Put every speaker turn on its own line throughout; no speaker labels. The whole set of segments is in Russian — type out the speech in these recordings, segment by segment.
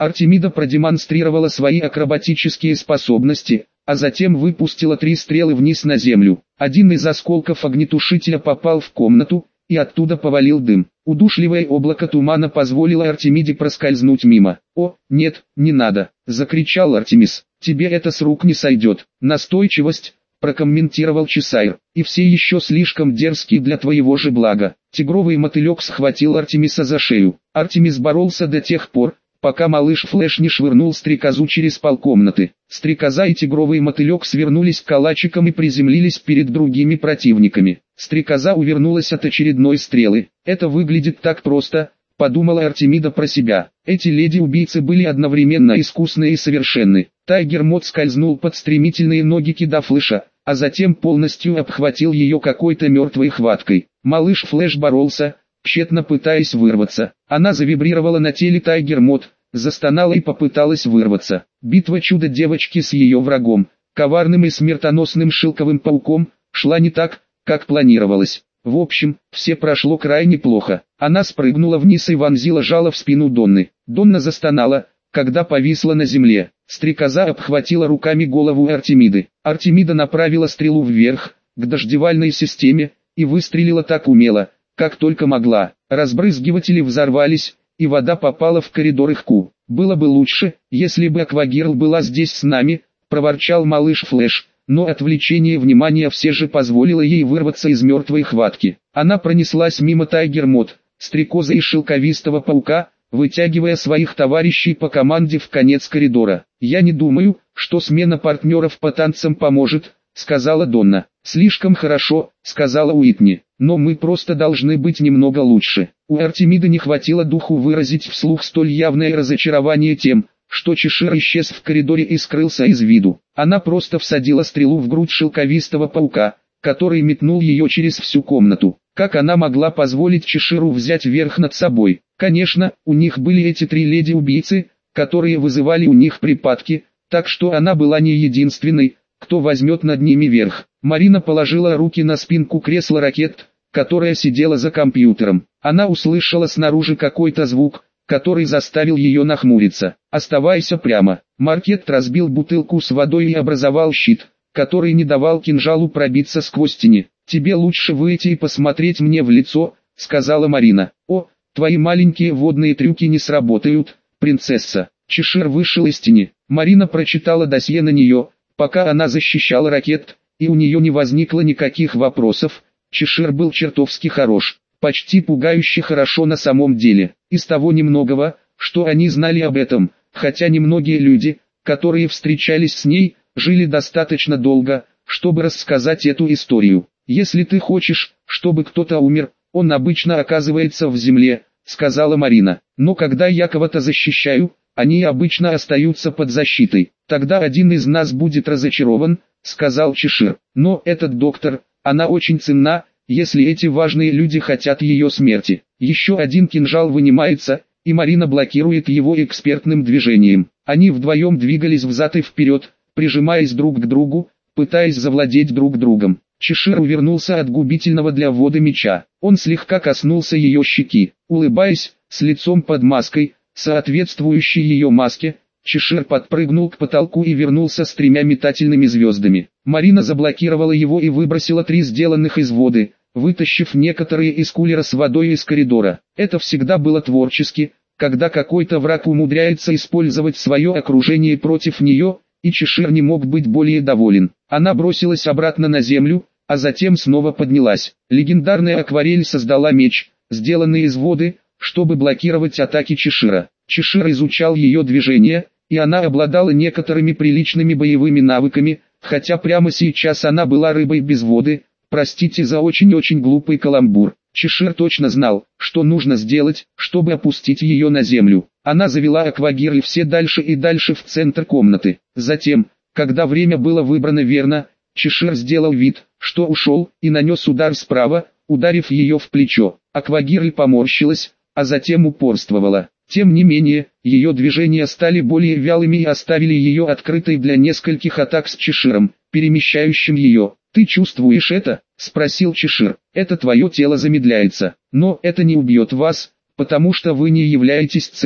Артемида продемонстрировала свои акробатические способности, а затем выпустила 3 стрелы вниз на землю. Один из осколков огнетушителя попал в комнату, и оттуда повалил дым. Удушливое облако тумана позволило Артемиде проскользнуть мимо. «О, нет, не надо!» – закричал Артемис. «Тебе это с рук не сойдет!» «Настойчивость!» – прокомментировал Чесайр. «И все еще слишком дерзкие для твоего же блага». Тигровый мотылек схватил Артемиса за шею. Артемис боролся до тех пор, пока малыш Флэш не швырнул стрекозу через полкомнаты. Стрекоза и тигровый мотылек свернулись калачиком и приземлились перед другими противниками. Стрекоза увернулась от очередной стрелы. «Это выглядит так просто», — подумала Артемида про себя. Эти леди-убийцы были одновременно искусны и совершенны. Тайгер Мод скользнул под стремительные ноги Кида Флэша, а затем полностью обхватил ее какой-то мертвой хваткой. Малыш Флэш боролся, тщетно пытаясь вырваться. Она завибрировала на теле Тайгер Мод, застонала и попыталась вырваться. Битва чудо-девочки с ее врагом, коварным и смертоносным шелковым пауком, шла не так, как планировалось. В общем, все прошло крайне плохо. Она спрыгнула вниз и вонзила жало в спину Донны. Донна застонала, когда повисла на земле. Стрекоза обхватила руками голову Артемиды. Артемида направила стрелу вверх, к дождевальной системе, и выстрелила так умело, как только могла. Разбрызгиватели взорвались, и вода попала в коридор Ихку. «Было бы лучше, если бы Аквагирл была здесь с нами», — проворчал малыш Флэш, но отвлечение внимания все же позволило ей вырваться из мертвой хватки. Она пронеслась мимо Тайгер Мод, стрекозы и шелковистого паука, вытягивая своих товарищей по команде в конец коридора. «Я не думаю, что смена партнеров по танцам поможет», — сказала Донна. «Слишком хорошо», — сказала Уитни. «Но мы просто должны быть немного лучше». У Артемиды не хватило духу выразить вслух столь явное разочарование тем, что Чешир исчез в коридоре и скрылся из виду. Она просто всадила стрелу в грудь шелковистого паука, который метнул ее через всю комнату. Как она могла позволить Чеширу взять верх над собой? Конечно, у них были эти 3 леди-убийцы, которые вызывали у них припадки, так что она была не единственной, кто возьмет над ними верх. Марина положила руки на спинку кресла Ракет, которая сидела за компьютером. Она услышала снаружи какой-то звук, который заставил ее нахмуриться. «Оставайся прямо». Маркет разбил бутылку с водой и образовал щит, который не давал кинжалу пробиться сквозь тени. «Тебе лучше выйти и посмотреть мне в лицо», — сказала Марина. «О, твои маленькие водные трюки не сработают, принцесса». Чешир вышел из тени. Марина прочитала досье на нее, пока она защищала Ракет, и у нее не возникло никаких вопросов. Чешир был чертовски хорош, почти пугающе хорошо на самом деле. Из того немногого, что они знали об этом, хотя немногие люди, которые встречались с ней, жили достаточно долго, чтобы рассказать эту историю. «Если ты хочешь, чтобы кто-то умер, он обычно оказывается в земле», — сказала Марина. «Но когда я кого-то защищаю, они обычно остаются под защитой. Тогда один из нас будет разочарован», — сказал Чешир. «Но этот доктор, она очень ценна, если эти важные люди хотят ее смерти». Еще один кинжал вынимается, и Марина блокирует его экспертным движением. Они вдвоем двигались взад и вперед, прижимаясь друг к другу, пытаясь завладеть друг другом. Чешир увернулся от губительного для воды меча. Он слегка коснулся ее щеки. Улыбаясь, с лицом под маской, соответствующей ее маске, Чешир подпрыгнул к потолку и вернулся с 3 метательными звездами. Марина заблокировала его и выбросила 3 сделанных из воды, вытащив некоторые из кулера с водой из коридора. Это всегда было творчески, когда какой-то враг умудряется использовать свое окружение против нее, и Чешир не мог быть более доволен. Она бросилась обратно на землю, а затем снова поднялась. Легендарная акварель создала меч, сделанный из воды, чтобы блокировать атаки Чешира. Чешир изучал ее движения, и она обладала некоторыми приличными боевыми навыками, хотя прямо сейчас она была рыбой без воды. Простите за очень-очень глупый каламбур. Чешир точно знал, что нужно сделать, чтобы опустить ее на землю. Она завела Аквагир и все дальше и дальше в центр комнаты. Затем, когда время было выбрано верно, Чешир сделал вид, что ушел, и нанес удар справа, ударив ее в плечо. Аквагир поморщилась, а затем упорствовала. Тем не менее, ее движения стали более вялыми и оставили ее открытой для нескольких атак с Чеширом, перемещающим ее. «Ты чувствуешь это?» – спросил Чешир. «Это твое тело замедляется, но это не убьет вас, потому что вы не являетесь целью».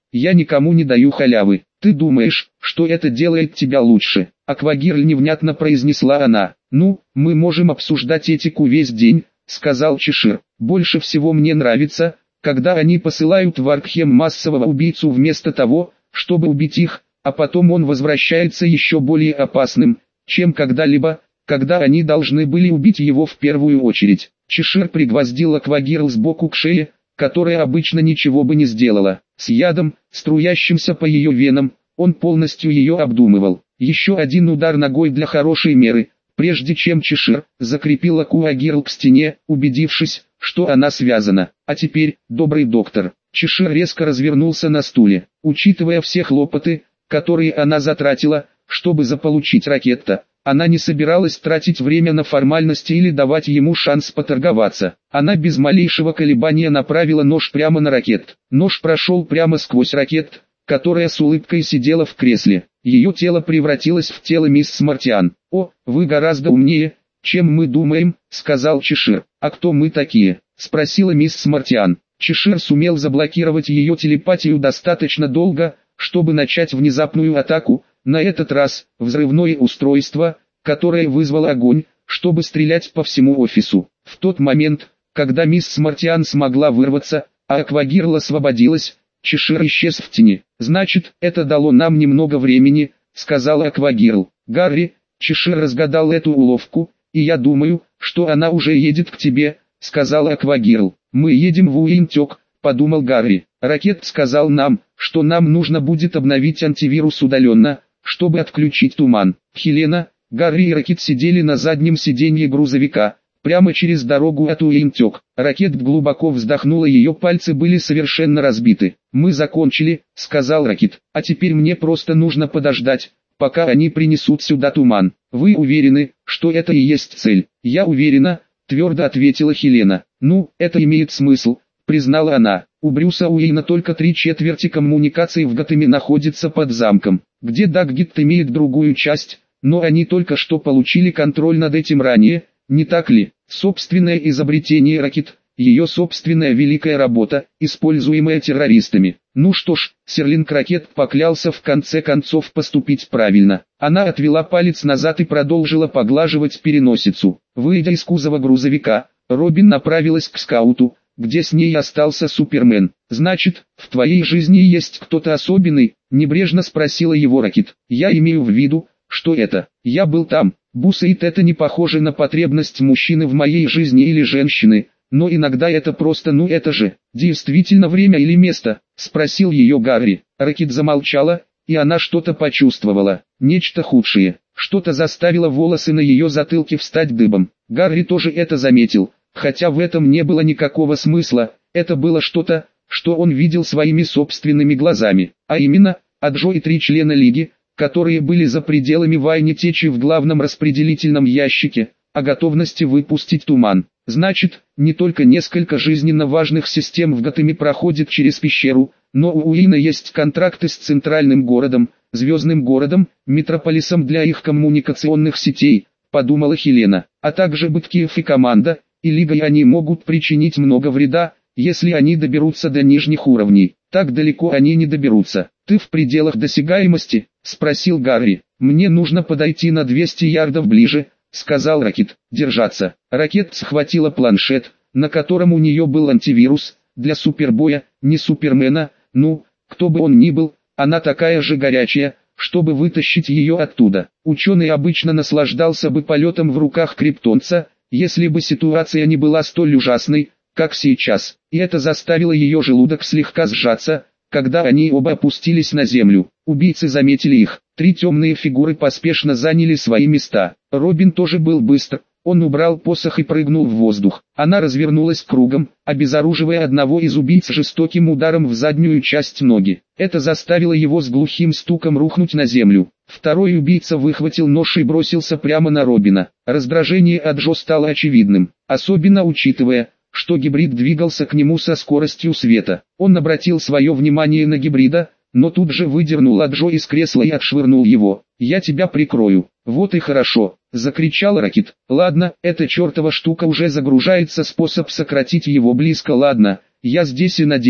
я никому не даю халявы. Ты думаешь, что это делает тебя лучше? Аквагирль невнятно произнесла она. Ну, мы можем обсуждать этику весь день, сказал Чешир. Больше всего мне нравится, когда они посылают в Аркхем массового убийцу вместо того, чтобы убить их, а потом он возвращается еще более опасным, чем когда-либо, когда они должны были убить его в первую очередь. Чешир пригвоздил Аквагирл сбоку к шее, которая обычно ничего бы не сделала. С ядом, струящимся по ее венам, он полностью ее обдумывал. Еще один удар ногой для хорошей меры, прежде чем Чешир закрепил Аквагирл к стене, убедившись, что она связана. А теперь, добрый доктор. Чешир резко развернулся на стуле. Учитывая все хлопоты, которые она затратила, чтобы заполучить Ракетта, она не собиралась тратить время на формальности или давать ему шанс поторговаться. Она без малейшего колебания направила нож прямо на Ракетт. Нож прошел прямо сквозь Ракетт, которая с улыбкой сидела в кресле. Ее тело превратилось в тело мисс Мартиан. «О, вы гораздо умнее, чем мы думаем», — сказал Чешир. «А кто мы такие?» — спросила мисс Мартиан. Чешир сумел заблокировать ее телепатию достаточно долго, чтобы начать внезапную атаку, на этот раз взрывное устройство, которое вызвало огонь, чтобы стрелять по всему офису. В тот момент, когда мисс Мартиан смогла вырваться, а Аквагирл освободилась, Чешир исчез в тени. «Значит, это дало нам немного времени», — сказала Аквагирл. «Гарри, Чешир разгадал эту уловку, и я думаю, что она уже едет к тебе», — сказала Аквагирл. «Мы едем в Уинтёк», — подумал Гарри. «Ракетт сказал нам, что нам нужно будет обновить антивирус удаленно, чтобы отключить туман». Хелена, Гарри и Ракетт сидели на заднем сиденье грузовика, прямо через дорогу от Уинтёк. Ракетт глубоко вздохнула, ее пальцы были совершенно разбиты. «Мы закончили», — сказал Ракетт. «А теперь мне просто нужно подождать, пока они принесут сюда туман». «Вы уверены, что это и есть цель?» «Я уверена», — твердо ответила Хелена. «Ну, это имеет смысл», — признала она. «У Брюса Уэйна только 3/4 коммуникаций в Готэме находится под замком, где Даггет имеет другую часть, но они только что получили контроль над этим ранее, не так ли? Собственное изобретение Ракетт, ее собственная великая работа, используемая террористами». «Ну что ж», Серлинг Ракетт поклялся в конце концов поступить правильно. Она отвела палец назад и продолжила поглаживать переносицу. Выйдя из кузова грузовика, Робин направилась к скауту, где с ней остался Супермен. «Значит, в твоей жизни есть кто-то особенный?» — небрежно спросила его Ракетт. «Я имею в виду, что это. Я был там. Бусейд, это не похоже на потребность мужчины в моей жизни или женщины, но иногда это просто, ну это же, действительно время или место?» — спросил ее Гарри. Ракетт замолчала, и она что-то почувствовала, нечто худшее. Что-то заставило волосы на ее затылке встать дыбом. Гарри тоже это заметил, хотя в этом не было никакого смысла, это было что-то, что он видел своими собственными глазами, а именно, Аджо и 3 члена Лиги, которые были за пределами Вайни Течи в главном распределительном ящике, о готовности выпустить туман. Значит, не только несколько жизненно важных систем в Готэме проходит через пещеру, но у Уэйна есть контракты с центральным городом, звездным городом, метрополисом для их коммуникационных сетей, подумала Хелена, а также Бэткиев и команда, и Лигой они могут причинить много вреда, если они доберутся до нижних уровней. Так далеко они не доберутся. «Ты в пределах досягаемости?» — спросил Гарри. «Мне нужно подойти на 200 ярдов ближе», — сказал Ракетт. «Держаться». Ракетт схватила планшет, на котором у нее был антивирус, для Супербоя, не Супермена, ну, кто бы он ни был, она такая же горячая, чтобы вытащить ее оттуда. Ученый обычно наслаждался бы полетом в руках криптонца, если бы ситуация не была столь ужасной, как сейчас, и это заставило ее желудок слегка сжаться, когда они оба опустились на землю. Убийцы заметили их. 3 темные фигуры поспешно заняли свои места. Робин тоже был быстр, он убрал посох и прыгнул в воздух. Она развернулась кругом, обезоруживая одного из убийц жестоким ударом в заднюю часть ноги. Это заставило его с глухим стуком рухнуть на землю. Второй убийца выхватил нож и бросился прямо на Робина. Раздражение Аджо стало очевидным, особенно учитывая, что гибрид двигался к нему со скоростью света. Он обратил свое внимание на гибрида, но тут же выдернул Аджо из кресла и отшвырнул его. «Я тебя прикрою». «Вот и хорошо», — закричал Ракетт. «Ладно, эта чертова штука уже загружается, способ сократить его близко. Ладно, я здесь и надеюсь,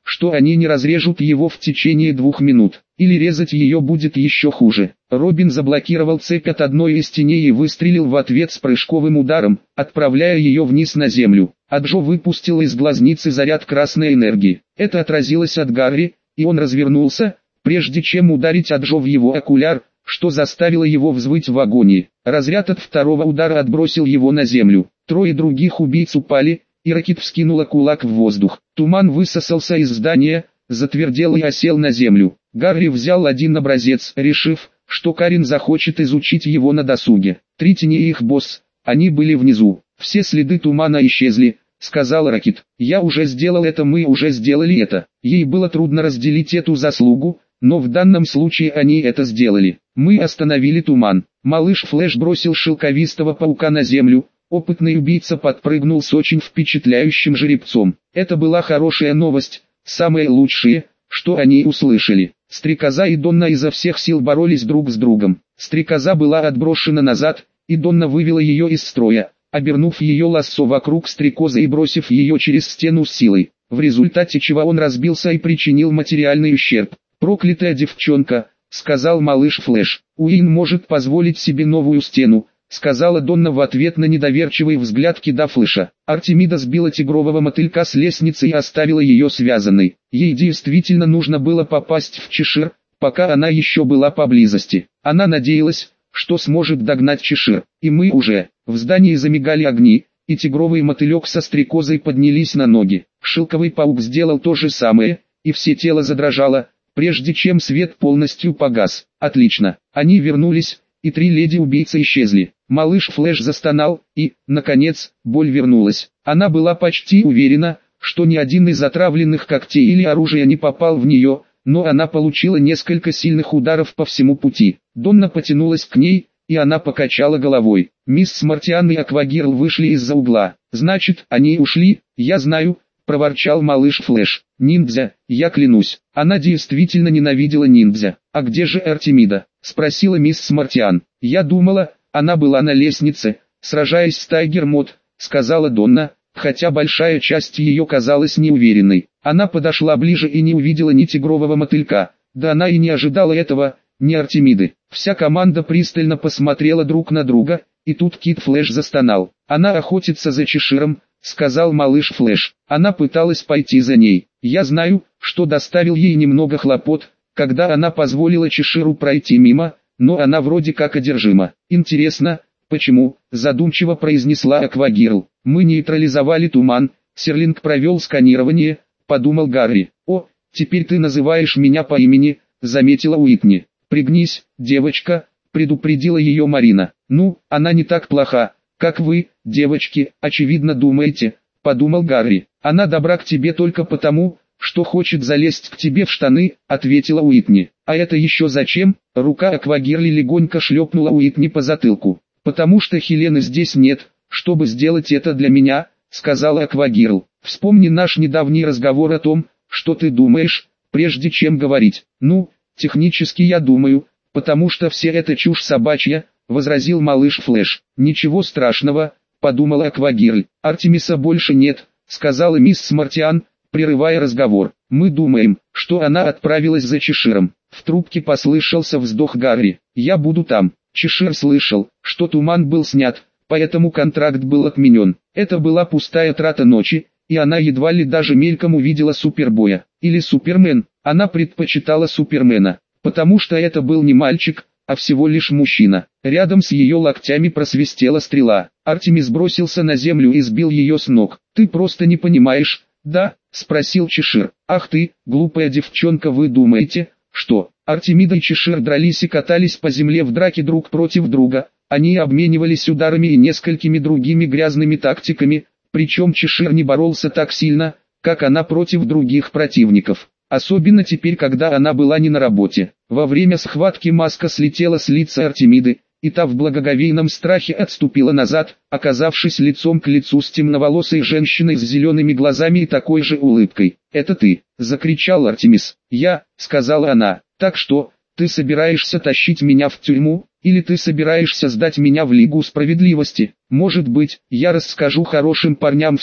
что они не разрежут его в течение 2 минут, или резать ее будет еще хуже. Робин заблокировал цепь от одной из теней и выстрелил в ответ с прыжковым ударом, отправляя ее вниз на землю. А Джо выпустил из глазницы заряд красной энергии. Это отразилось от Гарри, и он развернулся, прежде чем ударить Джо в его окуляр, что заставило его взвыть в агонии. Разряд от второго удара отбросил его на землю. 3 других убийц упали, и Рокет вскинула кулак в воздух. Туман высосался из здания, затвердел и осел на землю. Гарри взял один образец, решив, что Карин захочет изучить его на досуге. 3 тени и их босс, они были внизу. Все следы тумана исчезли, сказал Рокет. Я уже сделал это, мы уже сделали это. Ей было трудно разделить эту заслугу, но в данном случае они это сделали. Мы остановили туман. Малыш Флэш бросил шелковистого паука на землю. Опытный убийца подпрыгнул с очень впечатляющим жеребцом. Это была хорошая новость, самое лучшее, что они услышали. Стрекоза и Донна изо всех сил боролись друг с другом. Стрекоза была отброшена назад, и Донна вывела ее из строя, обернув ее лассо вокруг стрекозы и бросив ее через стену с силой, в результате чего он разбился и причинил материальный ущерб. «Проклятая девчонка», — сказал малыш Флэш. «Уин может позволить себе новую стену», — сказала Донна в ответ на недоверчивый взгляд Кида Флэша. Артемида сбила тигрового мотылька с лестницы и оставила ее связанной. Ей действительно нужно было попасть в Чешир, пока она еще была поблизости. Она надеялась, что сможет догнать Чешир. И мы уже. В здании замигали огни, и тигровый мотылек со стрекозой поднялись на ноги. Шелковый паук сделал то же самое, и все тело задрожало, прежде чем свет полностью погас. Отлично. Они вернулись, и 3 леди-убийцы исчезли. Малыш Флэш застонал, и, наконец, боль вернулась. Она была почти уверена, что ни один из отравленных когтей или оружия не попал в нее, но она получила несколько сильных ударов по всему пути. Донна потянулась к ней, и она покачала головой. Мисс Смартиан и Аквагирл вышли из-за угла. «Значит, они ушли, я знаю», — проворчал малыш Флэш. «Ниндзя, я клянусь». Она действительно ненавидела ниндзя. «А где же Артемида?» — спросила мисс Смартиан. «Я думала, она была на лестнице, сражаясь с Тайгер Мод», — сказала Донна, хотя большая часть ее казалась неуверенной. Она подошла ближе и не увидела ни тигрового мотылька, да она и не ожидала этого, ни Артемиды. Вся команда пристально посмотрела друг на друга, и тут Кид Флэш застонал. «Она охотится за Чеширом», — сказал малыш Флэш. Она пыталась пойти за ней. «Я знаю, что доставил ей немного хлопот, когда она позволила Чеширу пройти мимо, но она вроде как одержима. Интересно, почему?» — задумчиво произнесла Аквагирл. «Мы нейтрализовали туман, Серлинг провел сканирование», — подумал Гарри. «О, теперь ты называешь меня по имени», — заметила Уитни. «Пригнись, девочка», — предупредила ее Марина. «Ну, она не так плоха, как вы, девочки, очевидно думаете», — подумал Гарри. «Она добра к тебе только потому, что хочет залезть к тебе в штаны», — ответила Уитни. «А это еще зачем?» — рука Аквагирли легонько шлепнула Уитни по затылку. «Потому что Хелены здесь нет, чтобы сделать это для меня», — сказала Аквагирл. «Вспомни наш недавний разговор о том, что ты думаешь, прежде чем говорить». «Ну, технически я думаю, потому что все это чушь собачья», — возразил малыш Флэш. «Ничего страшного», — подумала Аквагирль. «Артемиса больше нет», — сказала мисс Смартиан, прерывая разговор. «Мы думаем, что она отправилась за Чеширом». В трубке послышался вздох Гарри. «Я буду там». Чешир слышал, что туман был снят, поэтому контракт был отменен. Это была пустая трата ночи, и она едва ли даже мельком увидела Супербоя. Или Супермен. Она предпочитала Супермена, потому что это был не мальчик, а всего лишь мужчина. Рядом с ее локтями просвистела стрела. Артемис бросился на землю и сбил ее с ног. «Ты просто не понимаешь, да?» — спросил Чешир. «Ах ты, глупая девчонка, вы думаете, что...» Артемида и Чешир дрались и катались по земле в драке друг против друга. Они обменивались ударами и несколькими другими грязными тактиками, причем Чешир не боролся так сильно, как она против других противников. Особенно теперь, когда она была не на работе. Во время схватки маска слетела с лица Артемиды, и та в благоговейном страхе отступила назад, оказавшись лицом к лицу с темноволосой женщиной с зелеными глазами и такой же улыбкой. «Это ты!» — закричал Артемис. «Я», — сказала она. «Так что, ты собираешься тащить меня в тюрьму, или ты собираешься сдать меня в Лигу справедливости? Может быть, я расскажу хорошим парням все,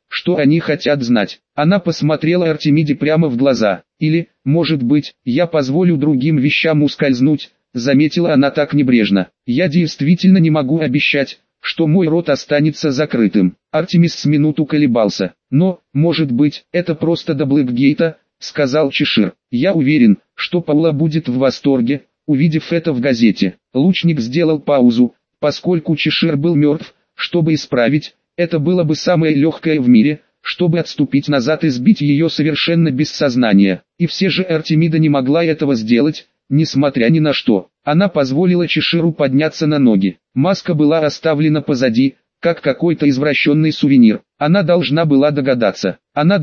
что они хотят знать. Она посмотрела Артемиде прямо в глаза. Или, может быть, я позволю другим вещам ускользнуть, заметила она так небрежно. Я действительно не могу обещать, что мой рот останется закрытым. Артемис с минуту колебался. Но, может быть, это просто до Блэкгейта, сказал Чешир. Я уверен, что Паула будет в восторге, увидев это в газете. Лучник сделал паузу, поскольку Чешир был мертв, чтобы исправить, это было бы самое легкое в мире, чтобы отступить назад и сбить ее совершенно без сознания. И все же Артемида не могла этого сделать, несмотря ни на что. Она позволила Чеширу подняться на ноги. Маска была оставлена позади, как какой-то извращенный сувенир. Она должна была догадаться.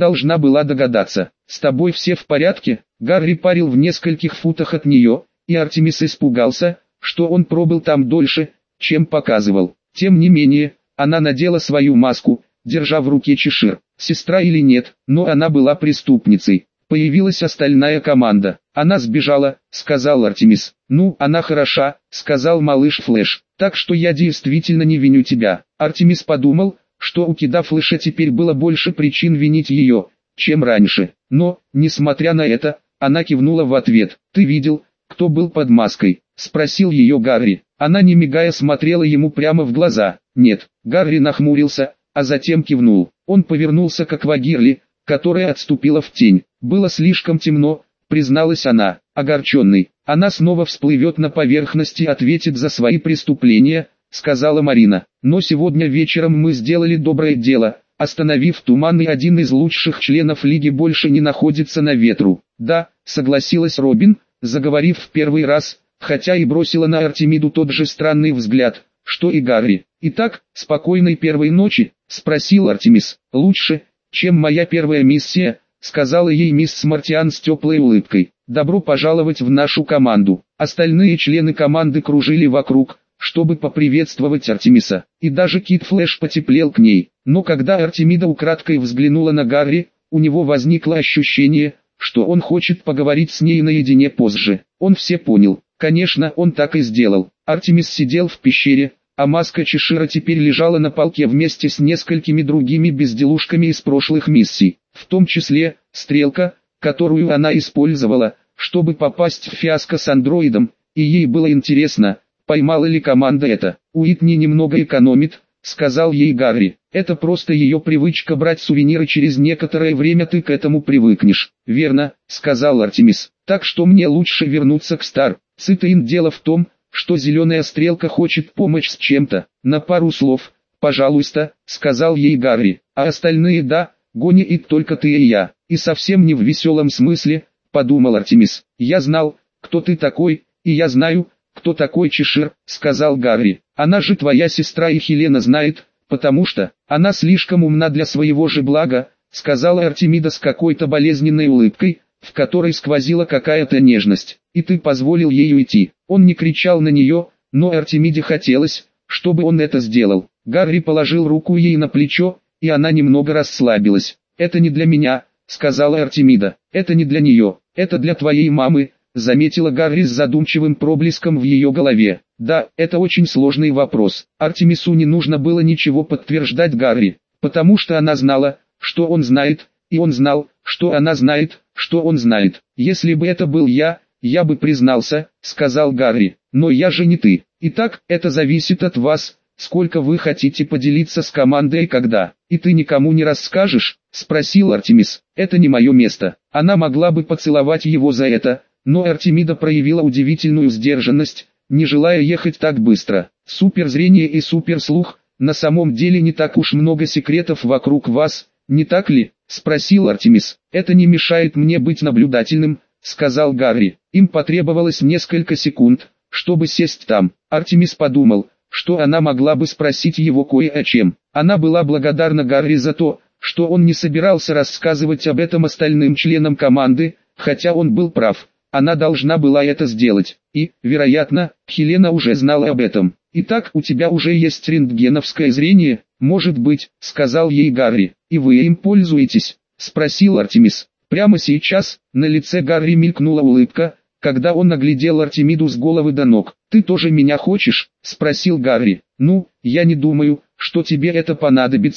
С тобой все в порядке? Гарри парил в нескольких футах от нее, и Артемис испугался, что он пробыл там дольше, чем показывал. Тем не менее, она надела свою маску, держа в руке Чешир. Сестра или нет, но она была преступницей. Появилась остальная команда. Она сбежала, сказал Артемис. Ну, она хороша, сказал малыш Флэш. Так что я действительно не виню тебя. Артемис подумал, что у Кида Флэша теперь было больше причин винить ее, чем раньше. Но, несмотря на это, она кивнула в ответ. Ты видел, кто был под маской? Спросил ее Гарри. Она не мигая смотрела ему прямо в глаза. Нет. Гарри нахмурился, а затем кивнул. Он повернулся к Аквагирли, которая отступила в тень. Было слишком темно, призналась она, огорченный. Она снова всплывет на поверхность и ответит за свои преступления, сказала Марина. Но сегодня вечером мы сделали доброе дело, остановив туман, и один из лучших членов Лиги больше не находится на ветру. Да, согласилась Робин, заговорив в первый раз, хотя и бросила на Артемиду тот же странный взгляд, что и Гарри. «Итак, спокойной первой ночи?» – спросил Артемис. «Лучше, чем моя первая миссия», – сказала ей мисс Мартиан с теплой улыбкой. «Добро пожаловать в нашу команду». Остальные члены команды кружили вокруг, чтобы поприветствовать Артемиса. И даже Кид Флэш потеплел к ней. Но когда Артемида украдкой взглянула на Гарри, у него возникло ощущение, что он хочет поговорить с ней наедине позже. Он все понял. Конечно, он так и сделал. Артемис сидел в пещере, а маска Чешира теперь лежала на полке вместе с несколькими другими безделушками из прошлых миссий, в том числе стрелка, которую она использовала, чтобы попасть в фиаско с андроидом, и ей было интересно, поймала ли команда это. «Уитни немного экономит», — сказал ей Гарри. «Это просто ее привычка брать сувениры, через некоторое время ты к этому привыкнешь». «Верно», — сказал Артемис. «Так что мне лучше вернуться к Стар Цитаин. Дело в том, что зеленая стрелка хочет помочь с чем-то. На пару слов, пожалуйста», — сказал ей Гарри. «А остальные да, Гони и только ты и я». «И совсем не в веселом смысле», — подумал Артемис. «Я знал, кто ты такой, и я знаю, кто такой Чешир», — сказал Гарри. «Она же твоя сестра, и Хелена знает, потому что она слишком умна для своего же блага», — сказала Артемида с какой-то болезненной улыбкой, в которой сквозила какая-то нежность. «И ты позволил ей уйти». Он не кричал на нее, но Артемиде хотелось, чтобы он это сделал. Гарри положил руку ей на плечо, и она немного расслабилась. «Это не для меня», — сказала Артемида. «Это не для нее, это для твоей мамы», — заметила Гарри с задумчивым проблеском в ее голове. «Да, это очень сложный вопрос». Артемису не нужно было ничего подтверждать Гарри, потому что она знала, что он знает, и он знал, что она знает, что он знает. «Если бы это был я бы признался», — сказал Гарри. «Но я же не ты. Итак, это зависит от вас, сколько вы хотите поделиться с командой и когда. И ты никому не расскажешь?» — спросил Артемис. «Это не мое место». Она могла бы поцеловать его за это, но Артемида проявила удивительную сдержанность, не желая ехать так быстро. Суперзрение и суперслух, на самом деле не так уж много секретов вокруг вас, не так ли? — спросил Артемис. «Это не мешает мне быть наблюдательным», — сказал Гарри. Им потребовалось несколько секунд, чтобы сесть там. Артемис подумал, что она могла бы спросить его кое о чем. Она была благодарна Гарри за то, что он не собирался рассказывать об этом остальным членам команды, хотя он был прав. Она должна была это сделать. И, вероятно, Хелена уже знала об этом. «Итак, у тебя уже есть рентгеновское зрение?» «Может быть», — сказал ей Гарри. «И вы им пользуетесь?» — спросил Артемис. Прямо сейчас, на лице Гарри мелькнула улыбка, когда он оглядел Артемиду с головы до ног. «Ты тоже меня хочешь?» — спросил Гарри. «Ну, я не думаю, что тебе это понадобится,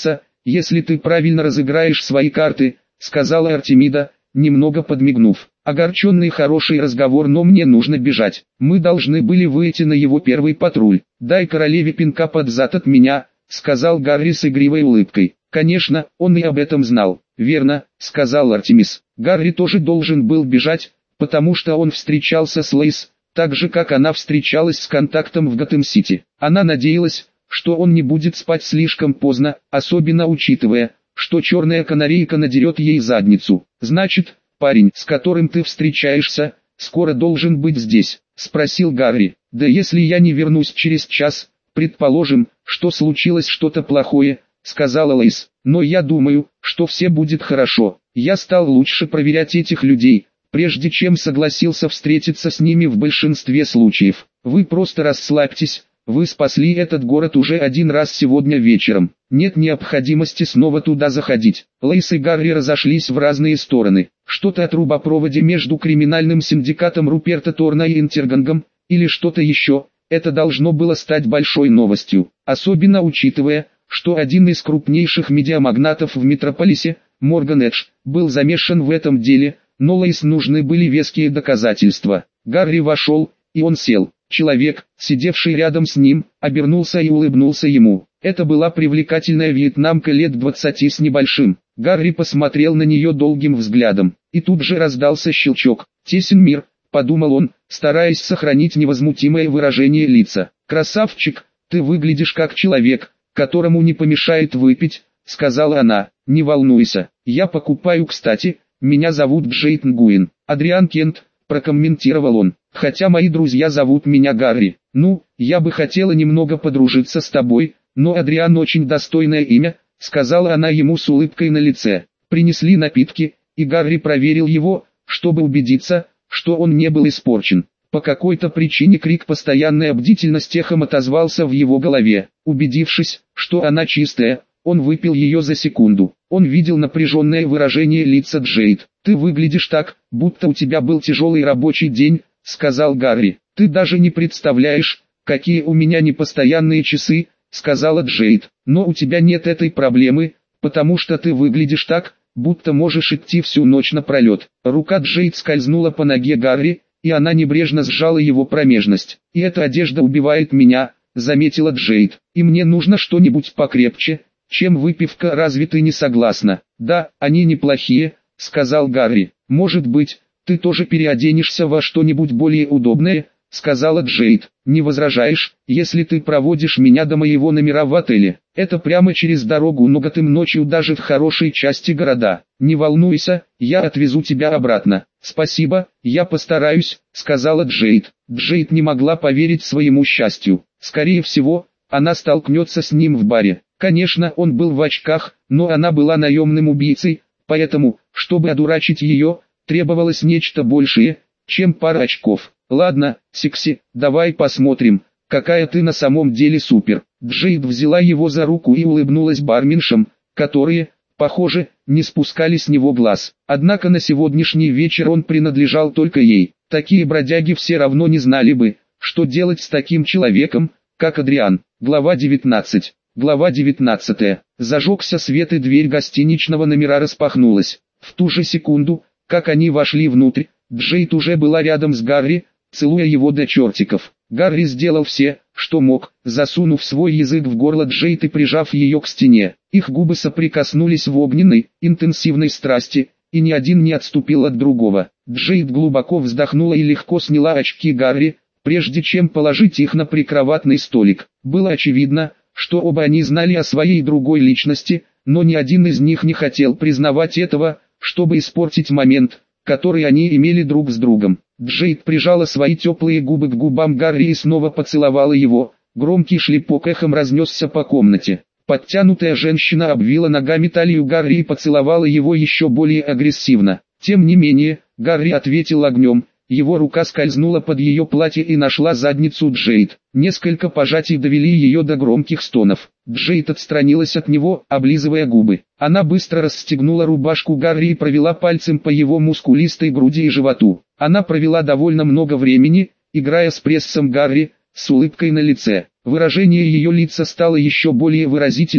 если ты правильно разыграешь свои карты», — сказала Артемида, немного подмигнув. «Огорченный хороший разговор, но мне нужно бежать. Мы должны были выйти на его первый патруль. Дай королеве пинка под зад от меня», — сказал Гарри с игривой улыбкой. Конечно, он и об этом знал. «Верно», — сказал Артемис. Гарри тоже должен был бежать, потому что он встречался с Лейс, так же как она встречалась с Контактом в Готэм-Сити. Она надеялась, что он не будет спать слишком поздно, особенно учитывая, что черная канарейка надерет ей задницу. «Значит, парень, с которым ты встречаешься, скоро должен быть здесь?» — спросил Гарри. «Да если я не вернусь через час, предположим, что случилось что-то плохое», — сказала Лейс. «Но я думаю, что все будет хорошо. Я стал лучше проверять этих людей, прежде чем согласился встретиться с ними в большинстве случаев. Вы просто расслабьтесь, вы спасли этот город уже один раз сегодня вечером. Нет необходимости снова туда заходить». Лейс и Гарри разошлись в разные стороны. Что-то о трубопроводе между криминальным синдикатом Руперта Торна и Интергангом, или что-то еще, это должно было стать большой новостью, особенно учитывая, что один из крупнейших медиамагнатов в Метрополисе, Морган Эдж, был замешан в этом деле, но Лейс нужны были веские доказательства. Гарри вошел, и он сел. Человек, сидевший рядом с ним, обернулся и улыбнулся ему. Это была привлекательная вьетнамка лет 20 с небольшим. Гарри посмотрел на нее долгим взглядом, и тут же раздался щелчок. «Тесен мир», — подумал он, стараясь сохранить невозмутимое выражение лица. «Красавчик, ты выглядишь как человек, которому не помешает выпить», — сказала она. «Не волнуйся, я покупаю. Кстати, меня зовут Джейд Нгуин». «Адриан Кент», — прокомментировал он, — «хотя мои друзья зовут меня Гарри. Ну, я бы хотела немного подружиться с тобой, но Адриан очень достойное имя», — сказала она ему с улыбкой на лице. Принесли напитки, и Гарри проверил его, чтобы убедиться, что он не был испорчен. По какой-то причине крик постоянной бдительности эхом отозвался в его голове. Убедившись, что она чистая, он выпил ее за секунду. Он видел напряженное выражение лица Джейд. «Ты выглядишь так, будто у тебя был тяжелый рабочий день», — сказал Гарри. «Ты даже не представляешь, какие у меня непостоянные часы», — сказала Джейд. «Но у тебя нет этой проблемы, потому что ты выглядишь так, будто можешь идти всю ночь напролет». Рука Джейд скользнула по ноге Гарри, и она небрежно сжала его промежность. «И эта одежда убивает меня», — заметила Джейд. «И мне нужно что-нибудь покрепче, чем выпивка, разве ты не согласна?» «Да, они неплохие», — сказал Гарри. «Может быть, ты тоже переоденешься во что-нибудь более удобное», — сказала Джейд. «Не возражаешь, если ты проводишь меня до моего номера в отеле? Это прямо через дорогу, но Готэм ночью даже в хорошей части города. Не волнуйся, я отвезу тебя обратно». «Спасибо, я постараюсь», — сказала Джейд. Джейд не могла поверить своему счастью. Скорее всего, она столкнется с ним в баре. Конечно, он был в очках, но она была наемным убийцей, поэтому, чтобы одурачить ее, требовалось нечто большее, чем пара очков. «Ладно, Секси, давай посмотрим, какая ты на самом деле супер». Джейд взяла его за руку и улыбнулась барменшам, которые, похоже, не спускали с него глаз. Однако на сегодняшний вечер он принадлежал только ей. Такие бродяги все равно не знали бы, что делать с таким человеком, как Адриан. Глава 19. Глава 19. Зажегся свет, и дверь гостиничного номера распахнулась. В ту же секунду, как они вошли внутрь, Джейд уже была рядом с Гарри, целуя его до чертиков. Гарри сделал все, что мог, засунув свой язык в горло Джейд и прижав ее к стене. Их губы соприкоснулись в огненной, интенсивной страсти, и ни один не отступил от другого. Джейд глубоко вздохнула и легко сняла очки Гарри, прежде чем положить их на прикроватный столик. Было очевидно, что оба они знали о своей другой личности, но ни один из них не хотел признавать этого, чтобы испортить момент, который они имели друг с другом. Джейд прижала свои теплые губы к губам Гарри и снова поцеловала его. Громкий шлепок эхом разнесся по комнате. Подтянутая женщина обвила ногами талию Гарри и поцеловала его еще более агрессивно. Тем не менее, Гарри ответил огнем. Его рука скользнула под ее платье и нашла задницу Джейд. Несколько пожатий довели ее до громких стонов. Джейд отстранилась от него, облизывая губы. Она быстро расстегнула рубашку Гарри и провела пальцем по его мускулистой груди и животу. Она провела довольно много времени, играя с прессом Гарри, с улыбкой на лице. Выражение ее лица стало еще более выразительным,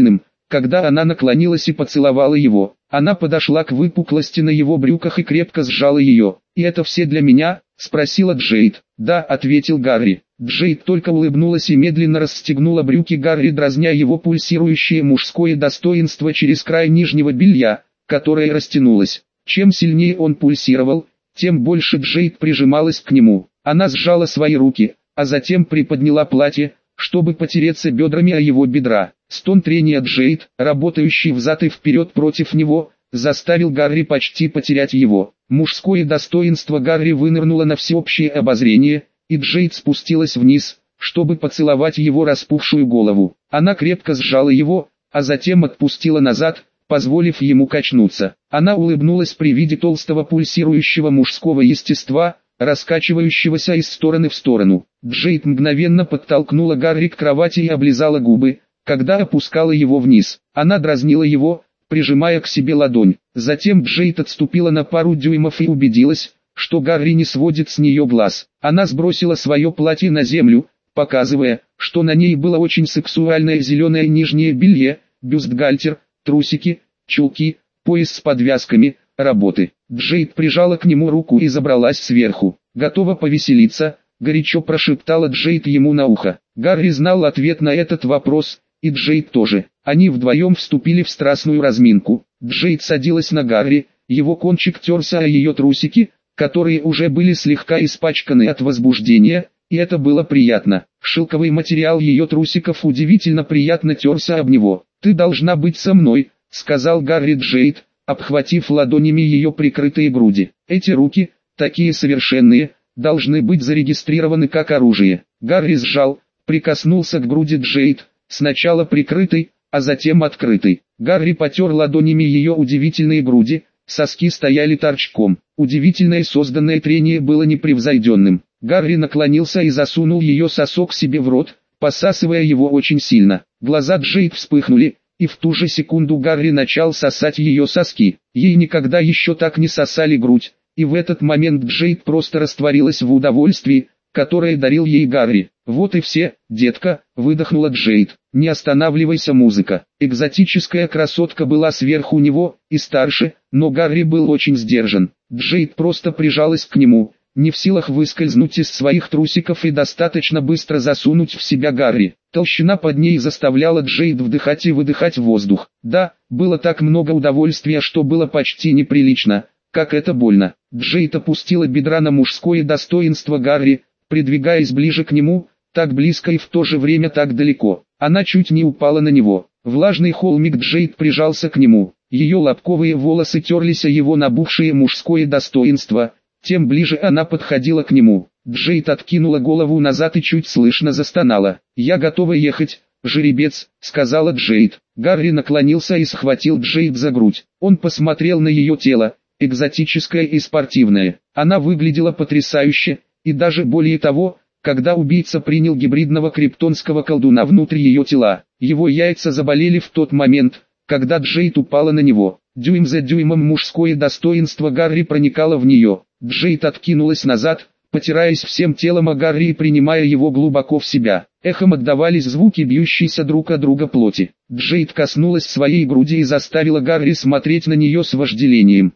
когда она наклонилась и поцеловала его. Она подошла к выпуклости на его брюках и крепко сжала ее. «И это все для меня?» – спросила Джейд. «Да», – ответил Гарри. Джейд только улыбнулась и медленно расстегнула брюки Гарри, дразня его пульсирующее мужское достоинство через край нижнего белья, которое растянулось. Чем сильнее он пульсировал, тем больше Джейд прижималась к нему. Она сжала свои руки, а затем приподняла платье, чтобы потереться бедрами о его бедра. Стон трения Джейд, работающий взад и вперед против него, заставил Гарри почти потерять его. Мужское достоинство Гарри вынырнуло на всеобщее обозрение, и Джейд спустилась вниз, чтобы поцеловать его распухшую голову. Она крепко сжала его, а затем отпустила назад, позволив ему качнуться. Она улыбнулась при виде толстого пульсирующего мужского естества, раскачивающегося из стороны в сторону. Джейд мгновенно подтолкнула Гарри к кровати и облизала губы, когда опускала его вниз. Она дразнила его, прижимая к себе ладонь. Затем Джейд отступила на пару дюймов и убедилась, что Гарри не сводит с нее глаз. Она сбросила свое платье на землю, показывая, что на ней было очень сексуальное зеленое нижнее белье, бюстгальтер, трусики, чулки, пояс с подвязками, работы. Джейд прижала к нему руку и забралась сверху. «Готова повеселиться?» – горячо прошептала Джейд ему на ухо. Гарри знал ответ на этот вопрос, и Джейд тоже. Они вдвоем вступили в страстную разминку. Джейд садилась на Гарри, его кончик терся о ее трусики, которые уже были слегка испачканы от возбуждения, и это было приятно. Шелковый материал ее трусиков удивительно приятно терся об него. «Ты должна быть со мной», — сказал Гарри Джейд, обхватив ладонями ее прикрытые груди. «Эти руки, такие совершенные, должны быть зарегистрированы как оружие». Гарри сжал, прикоснулся к груди Джейд, сначала прикрытой, а затем открытой. Гарри потер ладонями ее удивительные груди, соски стояли торчком. Удивительное созданное трение было непревзойденным. Гарри наклонился и засунул ее сосок себе в рот, посасывая его очень сильно. Глаза Джейд вспыхнули, и в ту же секунду Гарри начал сосать ее соски. Ей никогда еще так не сосали грудь, и в этот момент Джейд просто растворилась в удовольствии, которое дарил ей Гарри. «Вот и все, детка», — выдохнула Джейд. «Не останавливайся, музыка». Экзотическая красотка была сверху него, и старше, но Гарри был очень сдержан. Джейд просто прижалась к нему, не в силах выскользнуть из своих трусиков и достаточно быстро засунуть в себя Гарри. Толщина под ней заставляла Джейд вдыхать и выдыхать воздух. Да, было так много удовольствия, что было почти неприлично, как это больно. Джейд опустила бедра на мужское достоинство Гарри, придвигаясь ближе к нему, так близко и в то же время так далеко. Она чуть не упала на него. Влажный холмик Джейд прижался к нему. Ее лобковые волосы терлись о его набухшее мужское достоинство. Тем ближе она подходила к нему. Джейд откинула голову назад и чуть слышно застонала. «Я готова ехать, жеребец», — сказала Джейд. Гарри наклонился и схватил Джейд за грудь. Он посмотрел на ее тело, экзотическое и спортивное. Она выглядела потрясающе, и даже более того, когда убийца принял гибридного криптонского колдуна внутрь ее тела. Его яйца заболели в тот момент, когда Джейд упала на него. Дюйм за дюймом мужское достоинство Гарри проникало в нее. Джейд откинулась назад, потираясь всем телом о Гарри и принимая его глубоко в себя. Эхом отдавались звуки бьющиеся друг о друга плоти. Джейд коснулась своей груди и заставила Гарри смотреть на нее с вожделением.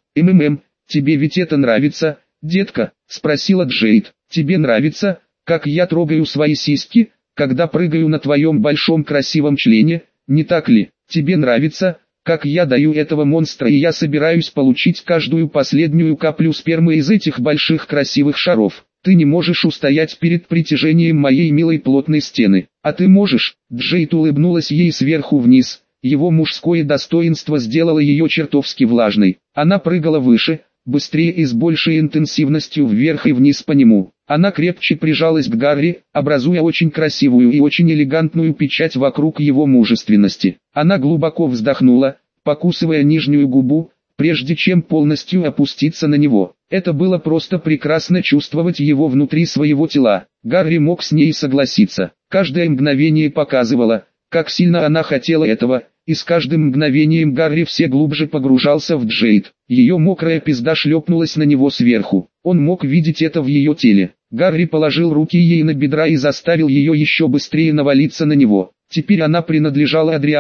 Тебе ведь это нравится, детка?» — спросила Джейд. «Тебе нравится, как я трогаю свои сиськи, когда прыгаю на твоем большом красивом члене, не так ли? Тебе нравится, как я даю этого монстра, и я собираюсь получить каждую последнюю каплю спермы из этих больших красивых шаров? Ты не можешь устоять перед притяжением моей милой плотной стены. А ты можешь?» Джейд улыбнулась ей сверху вниз. Его мужское достоинство сделало ее чертовски влажной. Она прыгала выше, быстрее и с большей интенсивностью вверх и вниз по нему. Она крепче прижалась к Гарри, образуя очень красивую и очень элегантную печать вокруг его мужественности. Она глубоко вздохнула, покусывая нижнюю губу, прежде чем полностью опуститься на него. Это было просто прекрасно чувствовать его внутри своего тела. Гарри мог с ней согласиться. Каждое мгновение показывало, как сильно она хотела этого, и с каждым мгновением Гарри все глубже погружался в Джейд. Ее мокрая пизда шлепнулась на него сверху. Он мог видеть это в ее теле. Гарри положил руки ей на бедра и заставил ее еще быстрее навалиться на него. Теперь она принадлежала Адриану,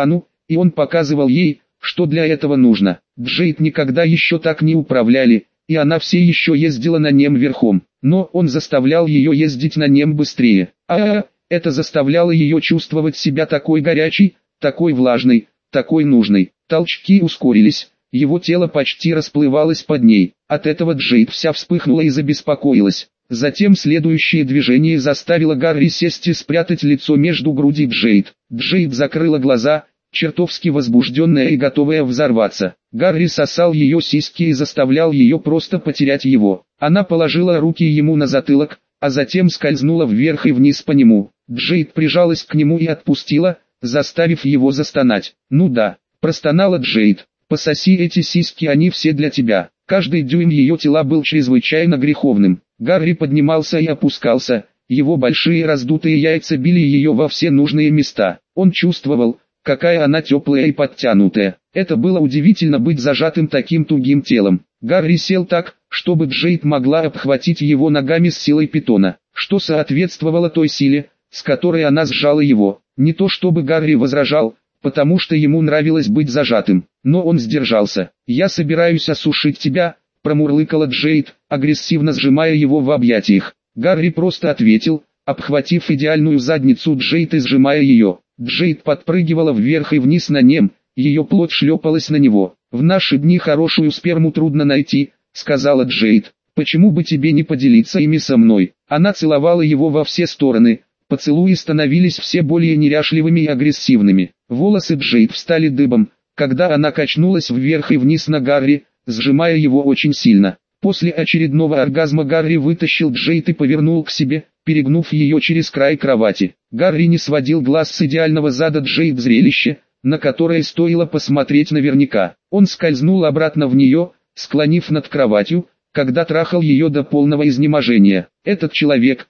и он показывал ей, что для этого нужно. Джейд никогда еще так не управляли, и она все еще ездила на нем верхом, но он заставлял ее ездить на нем быстрее. Это заставляло ее чувствовать себя такой горячей, такой влажной, такой нужной. Толчки ускорились, его тело почти расплывалось под ней. От этого Джейд вся вспыхнула и забеспокоилась. Затем следующее движение заставило Гарри сесть и спрятать лицо между груди Джейд. Джейд закрыла глаза, чертовски возбужденная и готовая взорваться. Гарри сосал ее сиськи и заставлял ее просто потерять его. Она положила руки ему на затылок, а затем скользнула вверх и вниз по нему. Джейд прижалась к нему и отпустила, заставив его застонать. «Ну да», – простонала Джейд, – «пососи эти сиськи, они все для тебя». Каждый дюйм ее тела был чрезвычайно греховным. Гарри поднимался и опускался, его большие раздутые яйца били ее во все нужные места. Он чувствовал, какая она теплая и подтянутая. Это было удивительно быть зажатым таким тугим телом. Гарри сел так, чтобы Джейд могла обхватить его ногами с силой питона, что соответствовало той силе, с которой она сжала его. Не то чтобы Гарри возражал, потому что ему нравилось быть зажатым, но он сдержался. «Я собираюсь осушить тебя», – промурлыкала Джейд, агрессивно сжимая его в объятиях. Гарри просто ответил, обхватив идеальную задницу Джейд и сжимая ее. Джейд подпрыгивала вверх и вниз на нем, ее плоть шлепалась на него. «В наши дни хорошую сперму трудно найти», – сказала Джейд. «Почему бы тебе не поделиться ими со мной?» Она целовала его во все стороны. Поцелуи становились все более неряшливыми и агрессивными. Волосы Джейд встали дыбом, когда она качнулась вверх и вниз на Гарри, сжимая его очень сильно. После очередного оргазма Гарри вытащил Джейд и повернул к себе, перегнув ее через край кровати. Гарри не сводил глаз с идеального зада Джейд, зрелище, на которое стоило посмотреть наверняка. Он скользнул обратно в нее, склонив над кроватью, когда трахал ее до полного изнеможения. Этот человек,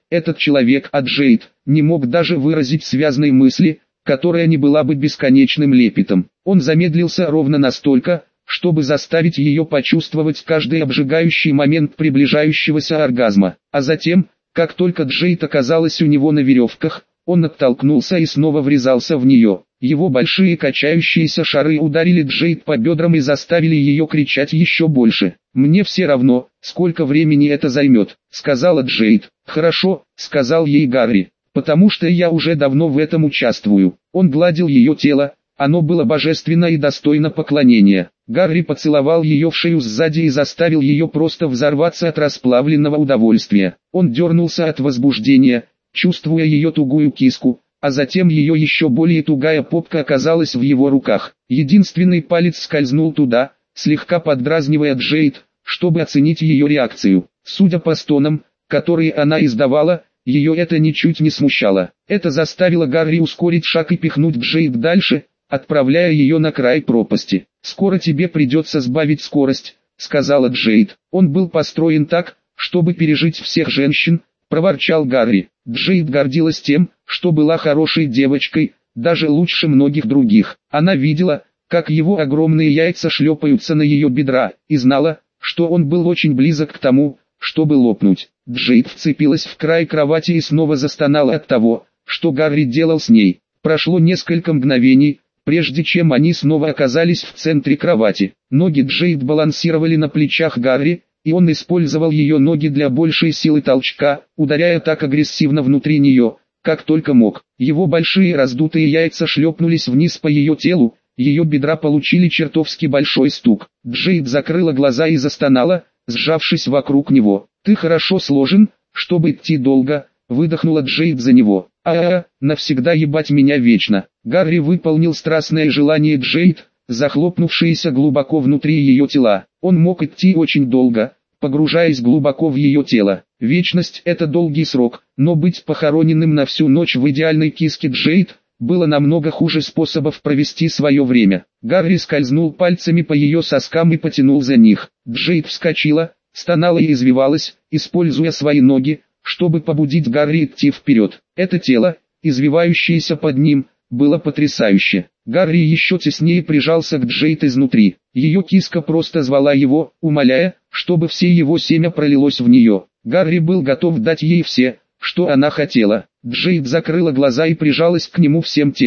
а Джейд, не мог даже выразить связной мысли, которая не была бы бесконечным лепетом. Он замедлился ровно настолько, чтобы заставить ее почувствовать каждый обжигающий момент приближающегося оргазма. А затем, как только Джейд оказалась у него на веревках, он оттолкнулся и снова врезался в нее. Его большие качающиеся шары ударили Джейд по бедрам и заставили ее кричать еще больше. «Мне все равно, сколько времени это займет», — сказала Джейд. «Хорошо», — сказал ей Гарри, — «потому что я уже давно в этом участвую». Он гладил ее тело, оно было божественно и достойно поклонения. Гарри поцеловал ее в шею сзади и заставил ее просто взорваться от расплавленного удовольствия. Он дернулся от возбуждения, чувствуя ее тугую киску, а затем ее еще более тугая попка оказалась в его руках. Единственный палец скользнул туда, слегка поддразнивая Джейд, чтобы оценить ее реакцию. Судя по стонам, которые она издавала, ее это ничуть не смущало. Это заставило Гарри ускорить шаг и пихнуть Джейд дальше, отправляя ее на край пропасти. «Скоро тебе придется сбавить скорость», — сказала Джейд. «Он был построен так, чтобы пережить всех женщин», — проворчал Гарри. Джейд гордилась тем, что была хорошей девочкой, даже лучше многих других. Она видела, как его огромные яйца шлепаются на ее бедра, и знала, что он был очень близок к тому, чтобы лопнуть. Джейд вцепилась в край кровати и снова застонала от того, что Гарри делал с ней. Прошло несколько мгновений, прежде чем они снова оказались в центре кровати. Ноги Джейд балансировали на плечах Гарри, и он использовал ее ноги для большей силы толчка, ударяя так агрессивно внутри нее, как только мог. Его большие раздутые яйца шлепнулись вниз по ее телу, ее бедра получили чертовски большой стук. Джейд закрыла глаза и застонала, сжавшись вокруг него. «Ты хорошо сложен, чтобы идти долго», — выдохнула Джейд за него. Навсегда ебать меня вечно». Гарри выполнил страстное желание Джейд, захлопнувшееся глубоко внутри ее тела. Он мог идти очень долго, погружаясь глубоко в ее тело. Вечность — это долгий срок, но быть похороненным на всю ночь в идеальной киске Джейд было намного хуже способов провести свое время. Гарри скользнул пальцами по ее соскам и потянул за них. Джейд вскочила, стонала и извивалась, используя свои ноги, чтобы побудить Гарри идти вперед. Это тело, извивающееся под ним, было потрясающе. Гарри еще теснее прижался к Джейд изнутри. Ее киска просто звала его, умоляя, чтобы все его семя пролилось в нее. Гарри был готов дать ей все, что она хотела. Джейд закрыла глаза и прижалась к нему всем телом.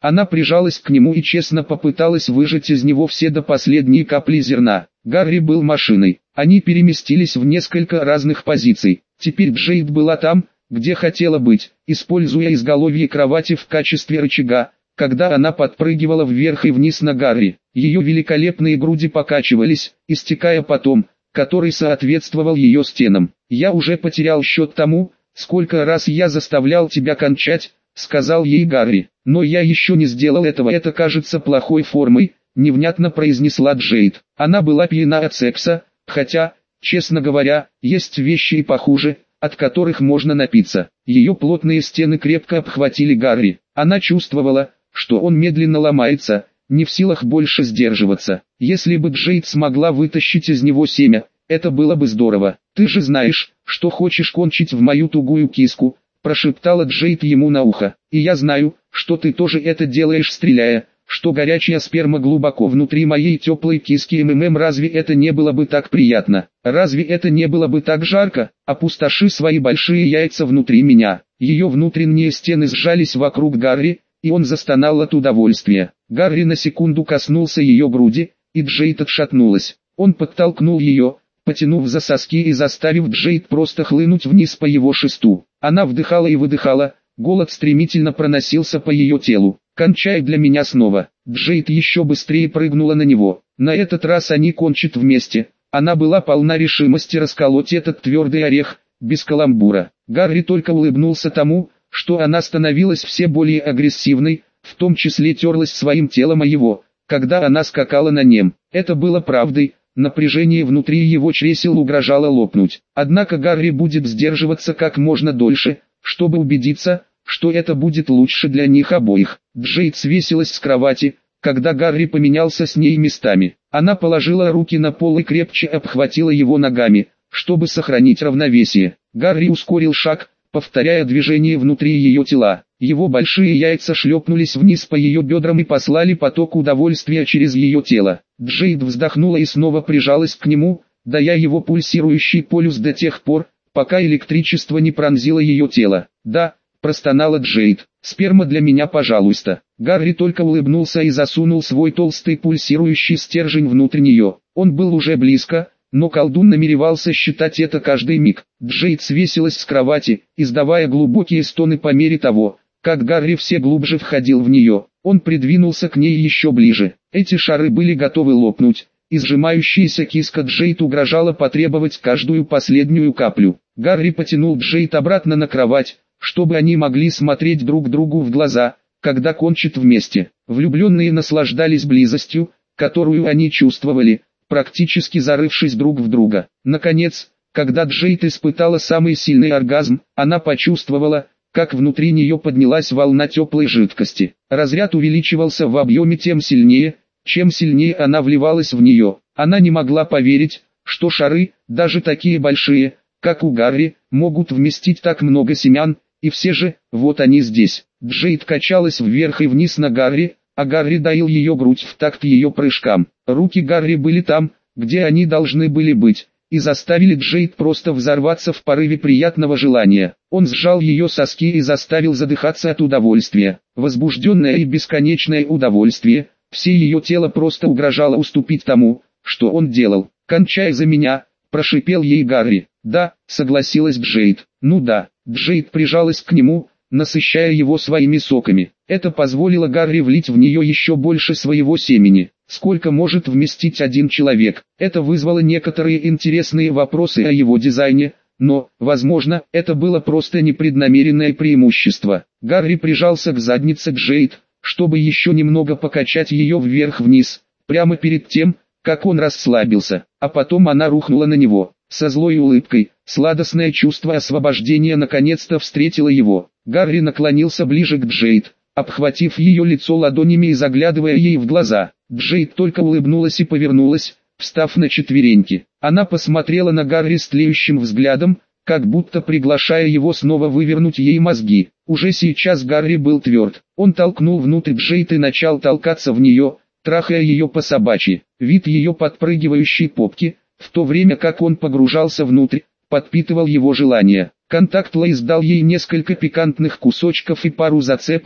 Она прижалась к нему и честно попыталась выжать из него все до последней капли зерна. Гарри был машиной. Они переместились в несколько разных позиций. Теперь Джейд была там, где хотела быть, используя изголовье кровати в качестве рычага, когда она подпрыгивала вверх и вниз на Гарри. Ее великолепные груди покачивались, истекая потом, который соответствовал ее стенам. «Я уже потерял счет тому, сколько раз я заставлял тебя кончать», — сказал ей Гарри. «Но я еще не сделал этого, это кажется плохой формой», — невнятно произнесла Джейд. Она была пьяна от секса, хотя, честно говоря, есть вещи и похуже, от которых можно напиться. Ее плотные стены крепко обхватили Гарри. Она чувствовала, что он медленно ломается, не в силах больше сдерживаться. Если бы Джейд смогла вытащить из него семя, это было бы здорово. «Ты же знаешь, что хочешь кончить в мою тугую киску», — прошептала Джейд ему на ухо. «И я знаю, что ты тоже это делаешь, стреляя, что горячая сперма глубоко внутри моей теплой киски. Разве это не было бы так приятно? Разве это не было бы так жарко? Опустоши свои большие яйца внутри меня». Ее внутренние стены сжались вокруг Гарри, и он застонал от удовольствия. Гарри на секунду коснулся ее груди, и Джейд отшатнулась. Он подтолкнул ее, потянув за соски и заставив Джейд просто хлынуть вниз по его шесту. Она вдыхала и выдыхала, голод стремительно проносился по ее телу. «Кончай для меня снова». Джейд еще быстрее прыгнула на него. На этот раз они кончат вместе. Она была полна решимости расколоть этот твердый орех, без каламбура. Гарри только улыбнулся тому, что она становилась все более агрессивной, в том числе терлась своим телом о его, когда она скакала на нем. Это было правдой, напряжение внутри его чресел угрожало лопнуть. Однако Гарри будет сдерживаться как можно дольше, чтобы убедиться, что это будет лучше для них обоих. Джейд свесилась с кровати, когда Гарри поменялся с ней местами. Она положила руки на пол и крепче обхватила его ногами, чтобы сохранить равновесие. Гарри ускорил шаг, повторяя движение внутри ее тела. Его большие яйца шлепнулись вниз по ее бедрам и послали поток удовольствия через ее тело. Джейд вздохнула и снова прижалась к нему, дая его пульсирующий полюс до тех пор, пока электричество не пронзило ее тело. «Да», — простонала Джейд, — «сперма для меня, пожалуйста». Гарри только улыбнулся и засунул свой толстый пульсирующий стержень внутрь нее. Он был уже близко, но колдун намеревался считать это каждый миг. Джейд свесилась с кровати, издавая глубокие стоны по мере того, как Гарри все глубже входил в нее. Он придвинулся к ней еще ближе. Эти шары были готовы лопнуть, и сжимающаяся киска Джейд угрожала потребовать каждую последнюю каплю. Гарри потянул Джейд обратно на кровать, чтобы они могли смотреть друг другу в глаза, когда кончат вместе. Влюбленные наслаждались близостью, которую они чувствовали, практически зарывшись друг в друга. Наконец, когда Джейд испытала самый сильный оргазм, она почувствовала, как внутри нее поднялась волна теплой жидкости. Разряд увеличивался в объеме тем сильнее, чем сильнее она вливалась в нее. Она не могла поверить, что шары, даже такие большие, как у Гарри, могут вместить так много семян, и все же, вот они здесь. Джейд качалась вверх и вниз на Гарри, а Гарри доил ее грудь в такт ее прыжкам. Руки Гарри были там, где они должны были быть, и заставили Джейд просто взорваться в порыве приятного желания. Он сжал ее соски и заставил задыхаться от удовольствия. Возбужденное и бесконечное удовольствие, все ее тело просто угрожало уступить тому, что он делал. «Кончай за меня», – прошипел ей Гарри. «Да», – согласилась Джейд. «Ну да». Джейд прижалась к нему, насыщая его своими соками. Это позволило Гарри влить в нее еще больше своего семени. Сколько может вместить один человек? Это вызвало некоторые интересные вопросы о его дизайне, но, возможно, это было просто непреднамеренное преимущество. Гарри прижался к заднице Джейд, чтобы еще немного покачать ее вверх-вниз, прямо перед тем, как он расслабился, а потом она рухнула на него. Со злой улыбкой, сладостное чувство освобождения наконец-то встретило его. Гарри наклонился ближе к Джейд, обхватив ее лицо ладонями и заглядывая ей в глаза. Джейд только улыбнулась и повернулась, встав на четвереньки. Она посмотрела на Гарри с тлеющим взглядом, как будто приглашая его снова вывернуть ей мозги. Уже сейчас Гарри был тверд. Он толкнул внутрь Джейд и начал толкаться в нее, трахая ее по собачьи. Вид ее подпрыгивающей попки, в то время как он погружался внутрь, подпитывал его желание. Контакт Лейс дал ей несколько пикантных кусочков и пару зацепок,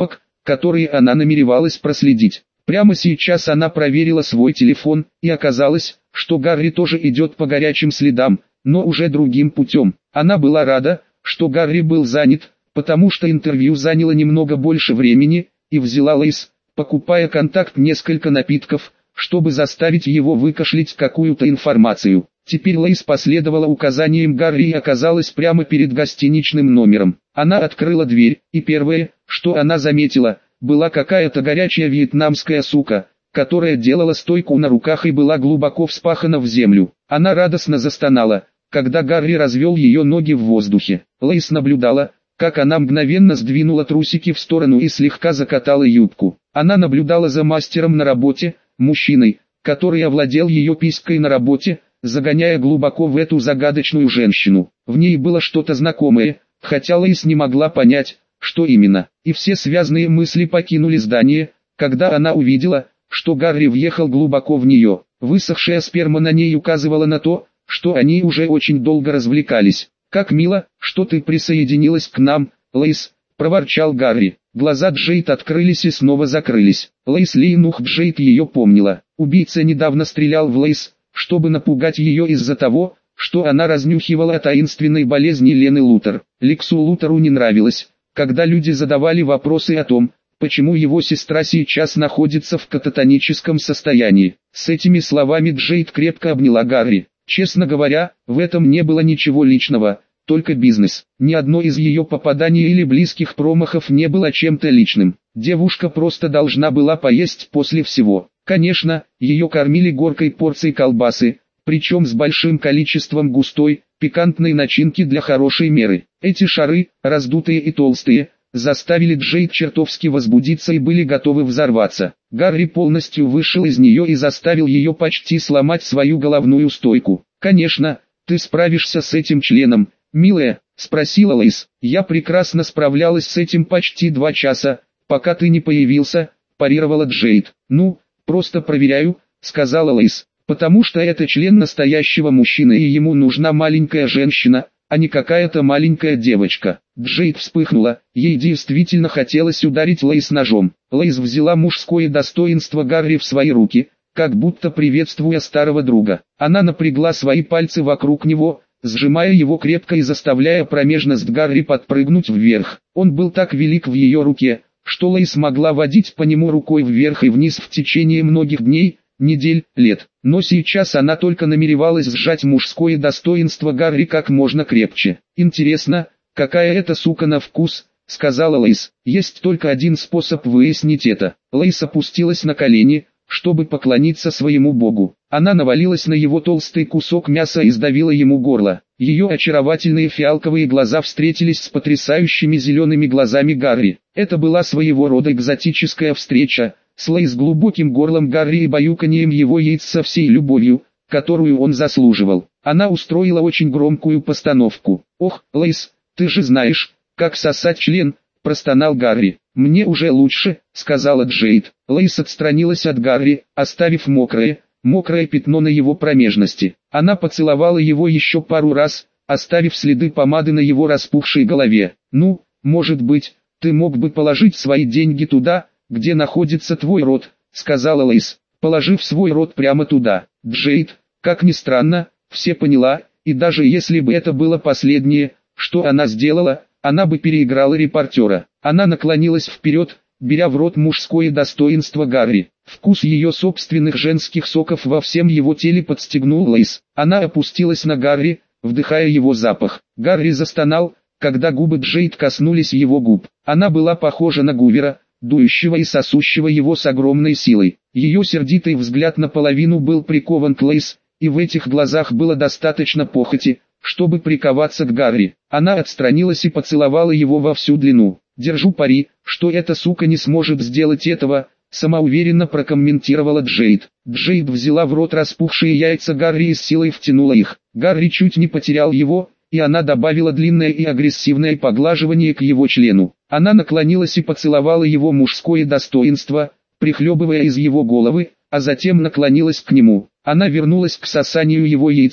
которые она намеревалась проследить. Прямо сейчас она проверила свой телефон, и оказалось, что Гарри тоже идет по горячим следам, но уже другим путем. Она была рада, что Гарри был занят, потому что интервью заняло немного больше времени, и взяла Лейс, покупая контакт несколько напитков, чтобы заставить его выкашлять какую-то информацию. Теперь Лейс последовала указаниям Гарри и оказалась прямо перед гостиничным номером. Она открыла дверь, и первое, что она заметила, была какая-то горячая вьетнамская сука, которая делала стойку на руках и была глубоко вспахана в землю. Она радостно застонала, когда Гарри развел ее ноги в воздухе. Лейс наблюдала, как она мгновенно сдвинула трусики в сторону и слегка закатала юбку. Она наблюдала за мастером на работе, мужчиной, который овладел ее писькой на работе, загоняя глубоко в эту загадочную женщину. В ней было что-то знакомое, хотя Лейс не могла понять, что именно. И все связанные мысли покинули здание, когда она увидела, что Гарри въехал глубоко в нее. Высохшая сперма на ней указывала на то, что они уже очень долго развлекались. «Как мило, что ты присоединилась к нам, Лейс», — проворчал Гарри. Глаза Джейд открылись и снова закрылись. Лейс Лейнух Джейд ее помнила. Убийца недавно стрелял в Лейс, чтобы напугать ее из-за того, что она разнюхивала о таинственной болезни Лены Лутер. Лексу Лутеру не нравилось, когда люди задавали вопросы о том, почему его сестра сейчас находится в кататоническом состоянии. С этими словами Джейд крепко обняла Гарри. Честно говоря, в этом не было ничего личного, только бизнес. Ни одно из ее попаданий или близких промахов не было чем-то личным. Девушка просто должна была поесть после всего. Конечно, ее кормили горкой порций колбасы, причем с большим количеством густой, пикантной начинки для хорошей меры. Эти шары, раздутые и толстые, заставили Джейд чертовски возбудиться и были готовы взорваться. Гарри полностью вышел из нее и заставил ее почти сломать свою головную стойку. «Конечно, ты справишься с этим членом, милая?» — спросила Лейс. «Я прекрасно справлялась с этим почти 2 часа, пока ты не появился», — парировала Джейд. «Ну, просто проверяю», — сказала Лейс, «потому что это член настоящего мужчины и ему нужна маленькая женщина, а не какая-то маленькая девочка». Джейд вспыхнула, ей действительно хотелось ударить Лейс ножом. Лейс взяла мужское достоинство Гарри в свои руки, как будто приветствуя старого друга. Она напрягла свои пальцы вокруг него, сжимая его крепко и заставляя промежность Гарри подпрыгнуть вверх. Он был так велик в ее руке, что Лейс могла водить по нему рукой вверх и вниз в течение многих дней, недель, лет. Но сейчас она только намеревалась сжать мужское достоинство Гарри как можно крепче. «Интересно, какая эта сука на вкус», — сказала Лейс. «Есть только один способ выяснить это». Лейс опустилась на колени, чтобы поклониться своему богу. Она навалилась на его толстый кусок мяса и сдавила ему горло. Ее очаровательные фиалковые глаза встретились с потрясающими зелеными глазами Гарри. Это была своего рода экзотическая встреча, с Лейс глубоким горлом Гарри и баюканьем его яиц со всей любовью, которую он заслуживал. Она устроила очень громкую постановку. «Ох, Лейс, ты же знаешь, как сосать член», — простонал Гарри. «Мне уже лучше», — сказала Джейд. Лейс отстранилась от Гарри, оставив мокрое пятно на его промежности. Она поцеловала его еще пару раз, оставив следы помады на его распухшей голове. «Ну, может быть, ты мог бы положить свои деньги туда, где находится твой рот», — сказала Лейс, положив свой рот прямо туда. Джейд, как ни странно, все поняла, и даже если бы это было последнее, что она сделала, она бы переиграла репортера. Она наклонилась вперед, беря в рот мужское достоинство Гарри. Вкус ее собственных женских соков во всем его теле подстегнул Лейс. Она опустилась на Гарри, вдыхая его запах. Гарри застонал, когда губы Джейд коснулись его губ. Она была похожа на Гувера, дующего и сосущего его с огромной силой. Ее сердитый взгляд наполовину был прикован к Лейс, и в этих глазах было достаточно похоти, чтобы приковаться к Гарри. Она отстранилась и поцеловала его во всю длину. «Держу пари, что эта сука не сможет сделать этого», — самоуверенно прокомментировала Джейд. Джейд взяла в рот распухшие яйца Гарри и с силой втянула их. Гарри чуть не потерял его, и она добавила длинное и агрессивное поглаживание к его члену. Она наклонилась и поцеловала его мужское достоинство, прихлебывая из его головы, а затем наклонилась к нему. Она вернулась к сосанию его яиц,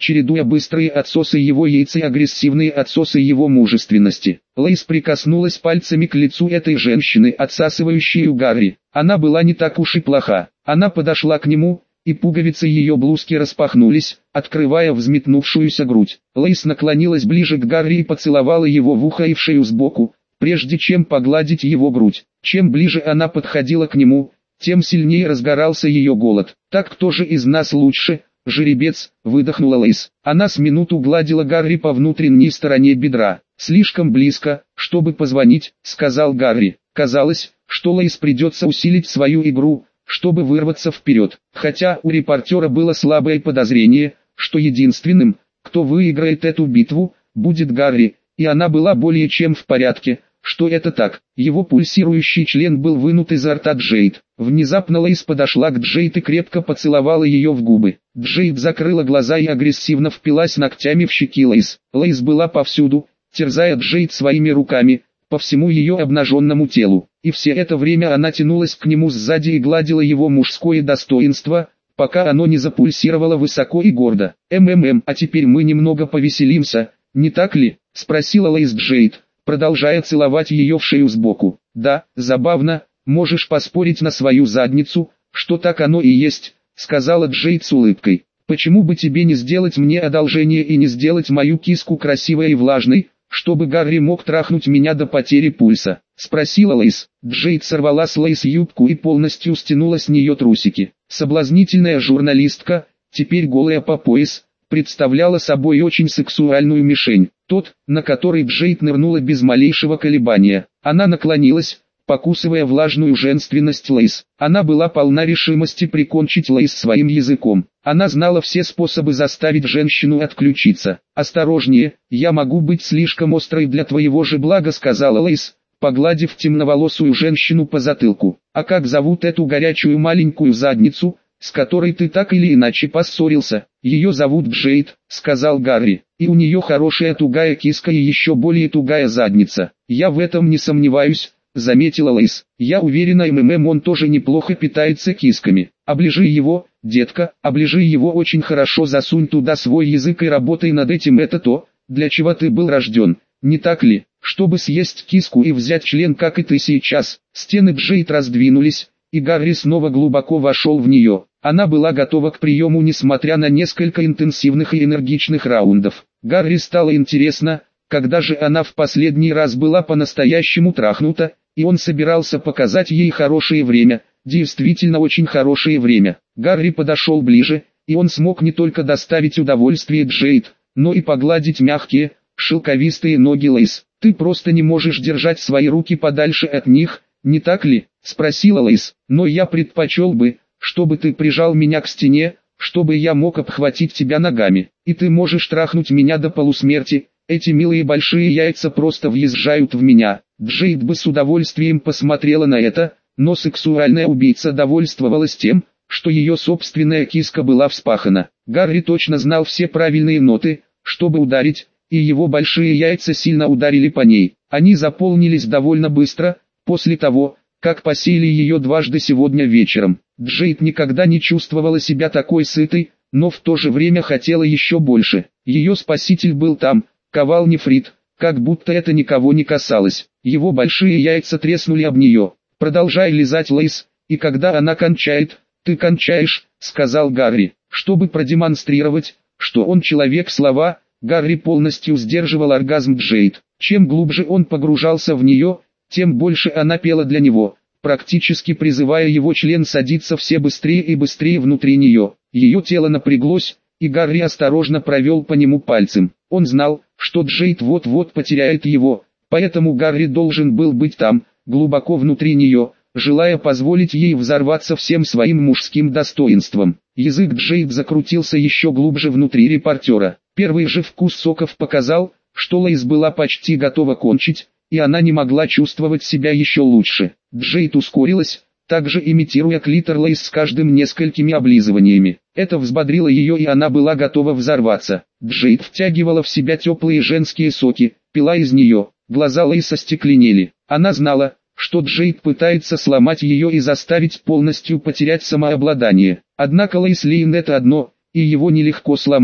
чередуя быстрые отсосы его яиц и агрессивные отсосы его мужественности. Лейс прикоснулась пальцами к лицу этой женщины, отсасывающей у Гарри. Она была не так уж и плоха. Она подошла к нему, и пуговицы ее блузки распахнулись, открывая взметнувшуюся грудь. Лейс наклонилась ближе к Гарри и поцеловала его в ухо и в шею сбоку, прежде чем погладить его грудь. Чем ближе она подходила к нему, тем сильнее разгорался ее голод. «Так кто же из нас лучше, жеребец?» — выдохнула Лейс. Она с минуту гладила Гарри по внутренней стороне бедра. «Слишком близко, чтобы позвонить», — сказал Гарри. Казалось, что Лейс придется усилить свою игру, чтобы вырваться вперед. Хотя у репортера было слабое подозрение, что единственным, кто выиграет эту битву, будет Гарри, и она была более чем в порядке, что это так. Его пульсирующий член был вынут изо рта Джейд. Внезапно Лейс подошла к Джейд и крепко поцеловала ее в губы. Джейд закрыла глаза и агрессивно впилась ногтями в щеки Лейс. Лейс была повсюду, терзая Джейд своими руками, по всему ее обнаженному телу. И все это время она тянулась к нему сзади и гладила его мужское достоинство, пока оно не запульсировало высоко и гордо. А теперь мы немного повеселимся, не так ли?» — спросила Лейс Джейд, продолжая целовать ее в шею сбоку. «Да, забавно, можешь поспорить на свою задницу, что так оно и есть», — сказала Джейд с улыбкой. «Почему бы тебе не сделать мне одолжение и не сделать мою киску красивой и влажной, чтобы Гарри мог трахнуть меня до потери пульса?» — спросила Лейс. Джейд сорвала с Лейс юбку и полностью стянула с нее трусики. Соблазнительная журналистка, теперь голая по пояс, представляла собой очень сексуальную мишень. Тот, на который Джейд нырнула без малейшего колебания. Она наклонилась, покусывая влажную женственность Лейс. Она была полна решимости прикончить Лейс своим языком. Она знала все способы заставить женщину отключиться. «Осторожнее, я могу быть слишком острой для твоего же блага», — сказала Лейс, погладив темноволосую женщину по затылку. «А как зовут эту горячую маленькую задницу, с которой ты так или иначе поссорился?» «Ее зовут Джейд», — сказал Гарри, — «и у нее хорошая тугая киска и еще более тугая задница». «Я в этом не сомневаюсь», — заметила Лейс. «Я уверена, он тоже неплохо питается кисками. Оближи его, детка, оближи его очень хорошо, засунь туда свой язык и работай над этим. Это то, для чего ты был рожден, не так ли? Чтобы съесть киску и взять член, как и ты сейчас». Стены Джейд раздвинулись, и Гарри снова глубоко вошел в нее. Она была готова к приему, несмотря на несколько интенсивных и энергичных раундов. Гарри стало интересно, когда же она в последний раз была по-настоящему трахнута, и он собирался показать ей хорошее время, действительно очень хорошее время. Гарри подошел ближе, и он смог не только доставить удовольствие Джейд, но и погладить мягкие, шелковистые ноги Лейс. «Ты просто не можешь держать свои руки подальше от них, не так ли?» — спросила Лейс. «Но я предпочел бы, чтобы ты прижал меня к стене, чтобы я мог обхватить тебя ногами. И ты можешь трахнуть меня до полусмерти, эти милые большие яйца просто въезжают в меня». Джейд бы с удовольствием посмотрела на это, но сексуальная убийца довольствовалась тем, что ее собственная киска была вспахана. Гарри точно знал все правильные ноты, чтобы ударить, и его большие яйца сильно ударили по ней. Они заполнились довольно быстро, после того, как посеяли ее дважды сегодня вечером. Джейд никогда не чувствовала себя такой сытой, но в то же время хотела еще больше. Ее спаситель был там, ковал нефрит, как будто это никого не касалось. Его большие яйца треснули об нее. «Продолжай лизать Лейс, и когда она кончает, ты кончаешь», — сказал Гарри. Чтобы продемонстрировать, что он человек слова, Гарри полностью сдерживал оргазм Джейд. Чем глубже он погружался в нее, тем больше она пела для него, практически призывая его член садиться все быстрее и быстрее внутри нее. Ее тело напряглось, и Гарри осторожно провел по нему пальцем. Он знал, что Джейд вот-вот потеряет его, поэтому Гарри должен был быть там, глубоко внутри нее, желая позволить ей взорваться всем своим мужским достоинством. Язык Джейд закрутился еще глубже внутри репортера. Первый же вкус соков показал, что Лейс была почти готова кончить, и она не могла чувствовать себя еще лучше. Джейд ускорилась, также имитируя клитор Лейс с каждым несколькими облизываниями. Это взбодрило ее, и она была готова взорваться. Джейд втягивала в себя теплые женские соки, пила из нее. Глаза Лейс остекленели. Она знала, что Джейд пытается сломать ее и заставить полностью потерять самообладание. Однако Лейс Лейн — это одно, и его нелегко сломать.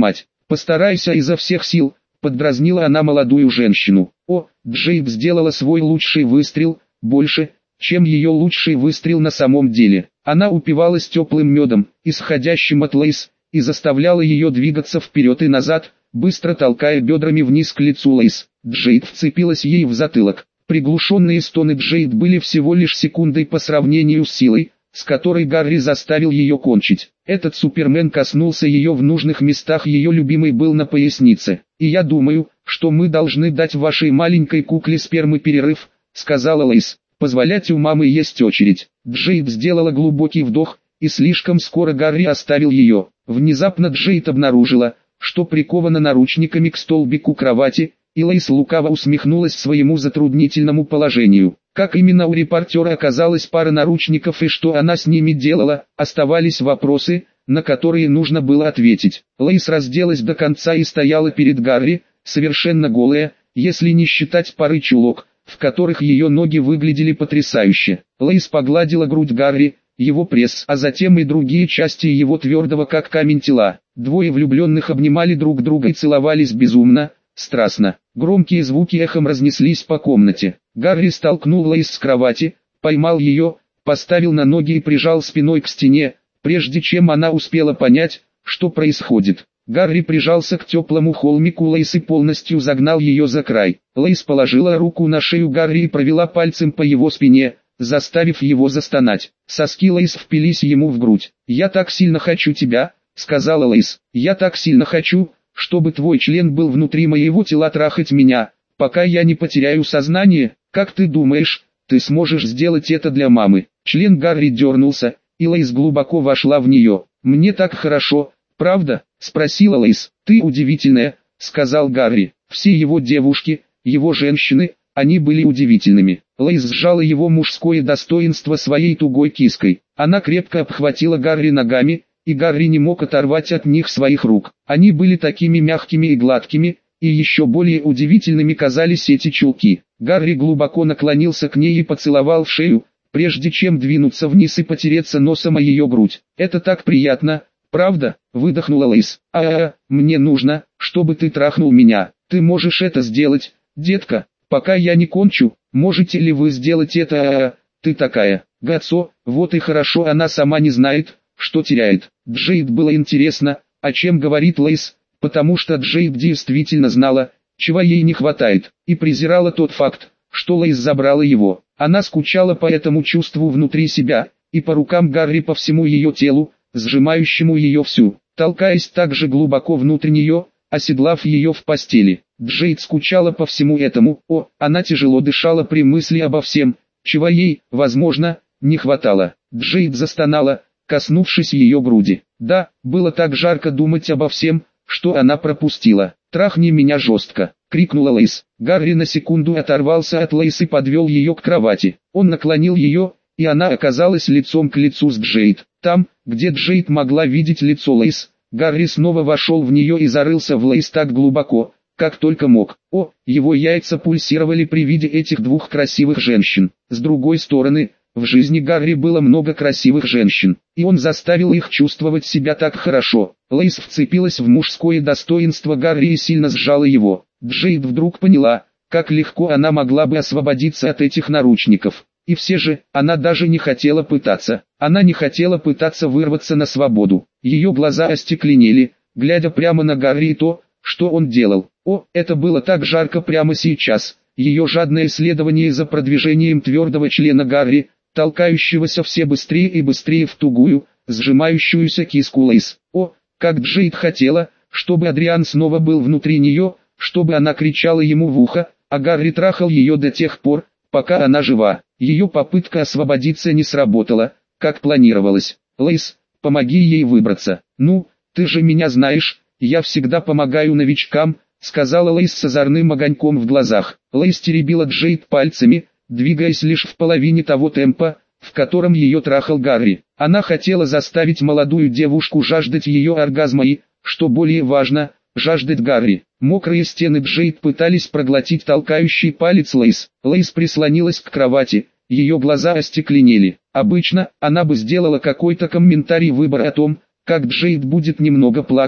Постарайся изо всех сил, поддразнила она молодую женщину. О, Джейд сделала свой лучший выстрел, больше, чем ее лучший выстрел на самом деле. Она упивалась теплым медом, исходящим от Лейс, и заставляла ее двигаться вперед и назад, быстро толкая бедрами вниз к лицу Лейс. Джейд вцепилась ей в затылок. Приглушенные стоны Джейд были всего лишь секундой по сравнению с силой, с которой Гарри заставил ее кончить. Этот Супермен коснулся ее в нужных местах, ее любимый был на пояснице. «И я думаю, что мы должны дать вашей маленькой кукле спермы перерыв», — сказала Лейс. «Позволять у мамы есть очередь». Джейд сделала глубокий вдох, и слишком скоро Гарри оставил ее. Внезапно Джейд обнаружила, что прикована наручниками к столбику кровати, и Лейс лукаво усмехнулась своему затруднительному положению. Как именно у репортера оказалась пара наручников и что она с ними делала, оставались вопросы, на которые нужно было ответить. Лейс разделась до конца и стояла перед Гарри, совершенно голая, если не считать пары чулок, в которых ее ноги выглядели потрясающе. Лейс погладила грудь Гарри, его пресс, а затем и другие части его твердого как камень тела. Двое влюбленных обнимали друг друга и целовались безумно, страстно. Громкие звуки эхом разнеслись по комнате. Гарри столкнул Лейс с кровати, поймал ее, поставил на ноги и прижал спиной к стене, прежде чем она успела понять, что происходит. Гарри прижался к теплому холмику Лейс и полностью загнал ее за край. Лейс положила руку на шею Гарри и провела пальцем по его спине, заставив его застонать. Соски Лейс впились ему в грудь. «Я так сильно хочу тебя», — сказала Лейс. «Я так сильно хочу, чтобы твой член был внутри моего тела, трахать меня, пока я не потеряю сознание. Как ты думаешь, ты сможешь сделать это для мамы?» Член Гарри дернулся, и Лейс глубоко вошла в нее. «Мне так хорошо, правда?» — спросила Лейс. «Ты удивительная», — сказал Гарри. Все его девушки, его женщины, они были удивительными. Лейс сжала его мужское достоинство своей тугой киской. Она крепко обхватила Гарри ногами, и Гарри не мог оторвать от них своих рук. Они были такими мягкими и гладкими, и еще более удивительными казались эти чулки. Гарри глубоко наклонился к ней и поцеловал в шею, прежде чем двинуться вниз и потереться носом о ее грудь. «Это так приятно, правда?» — выдохнула Лейс. Мне нужно, чтобы ты трахнул меня. Ты можешь это сделать, детка, пока я не кончу. Можете ли вы сделать это? Ты такая. Гацо, вот и хорошо, она сама не знает, что теряет». Джейд было интересно, о чем говорит Лейс, потому что Джейд действительно знала, чего ей не хватает, и презирала тот факт, что Лейс забрала его. Она скучала по этому чувству внутри себя, и по рукам Гарри, по всему ее телу, сжимающему ее всю, толкаясь так же глубоко внутрь нее, оседлав ее в постели. Джейд скучала по всему этому. Она тяжело дышала при мысли обо всем, чего ей, возможно, не хватало. Джейд застонала, коснувшись ее груди. Да, было так жарко думать обо всем, что она пропустила. «Трахни меня жестко», — крикнула Лейс. Гарри на секунду оторвался от Лейс и подвел ее к кровати. Он наклонил ее, и она оказалась лицом к лицу с Джейд. Там, где Джейд могла видеть лицо Лейс, Гарри снова вошел в нее и зарылся в Лейс так глубоко, как только мог. Его яйца пульсировали при виде этих двух красивых женщин. С другой стороны, в жизни Гарри было много красивых женщин, и он заставил их чувствовать себя так хорошо. Лейс вцепилась в мужское достоинство Гарри и сильно сжала его. Джейд вдруг поняла, как легко она могла бы освободиться от этих наручников. И все же, она даже не хотела пытаться. Она не хотела пытаться вырваться на свободу. Ее глаза остекленели, глядя прямо на Гарри и то, что он делал. Это было так жарко прямо сейчас. Ее жадное следование за продвижением твердого члена Гарри, толкающегося все быстрее и быстрее в тугую, сжимающуюся киску Лейс. Как Джейд хотела, чтобы Адриан снова был внутри нее, чтобы она кричала ему в ухо, а Гарри трахал ее до тех пор, пока она жива. Ее попытка освободиться не сработала, как планировалось. «Лейс, помоги ей выбраться». «Ну, ты же меня знаешь, я всегда помогаю новичкам», — сказала Лейс с озорным огоньком в глазах. Лейс теребила Джейд пальцами, двигаясь лишь в половине того темпа, в котором ее трахал Гарри. Она хотела заставить молодую девушку жаждать ее оргазма и, что более важно, жаждать Гарри. Мокрые стены Джейд пытались проглотить толкающий палец Лейс. Лейс прислонилась к кровати, ее глаза остекленели. Обычно, она бы сделала какой-то комментарий выбор о том, как Джейд будет немного плакать,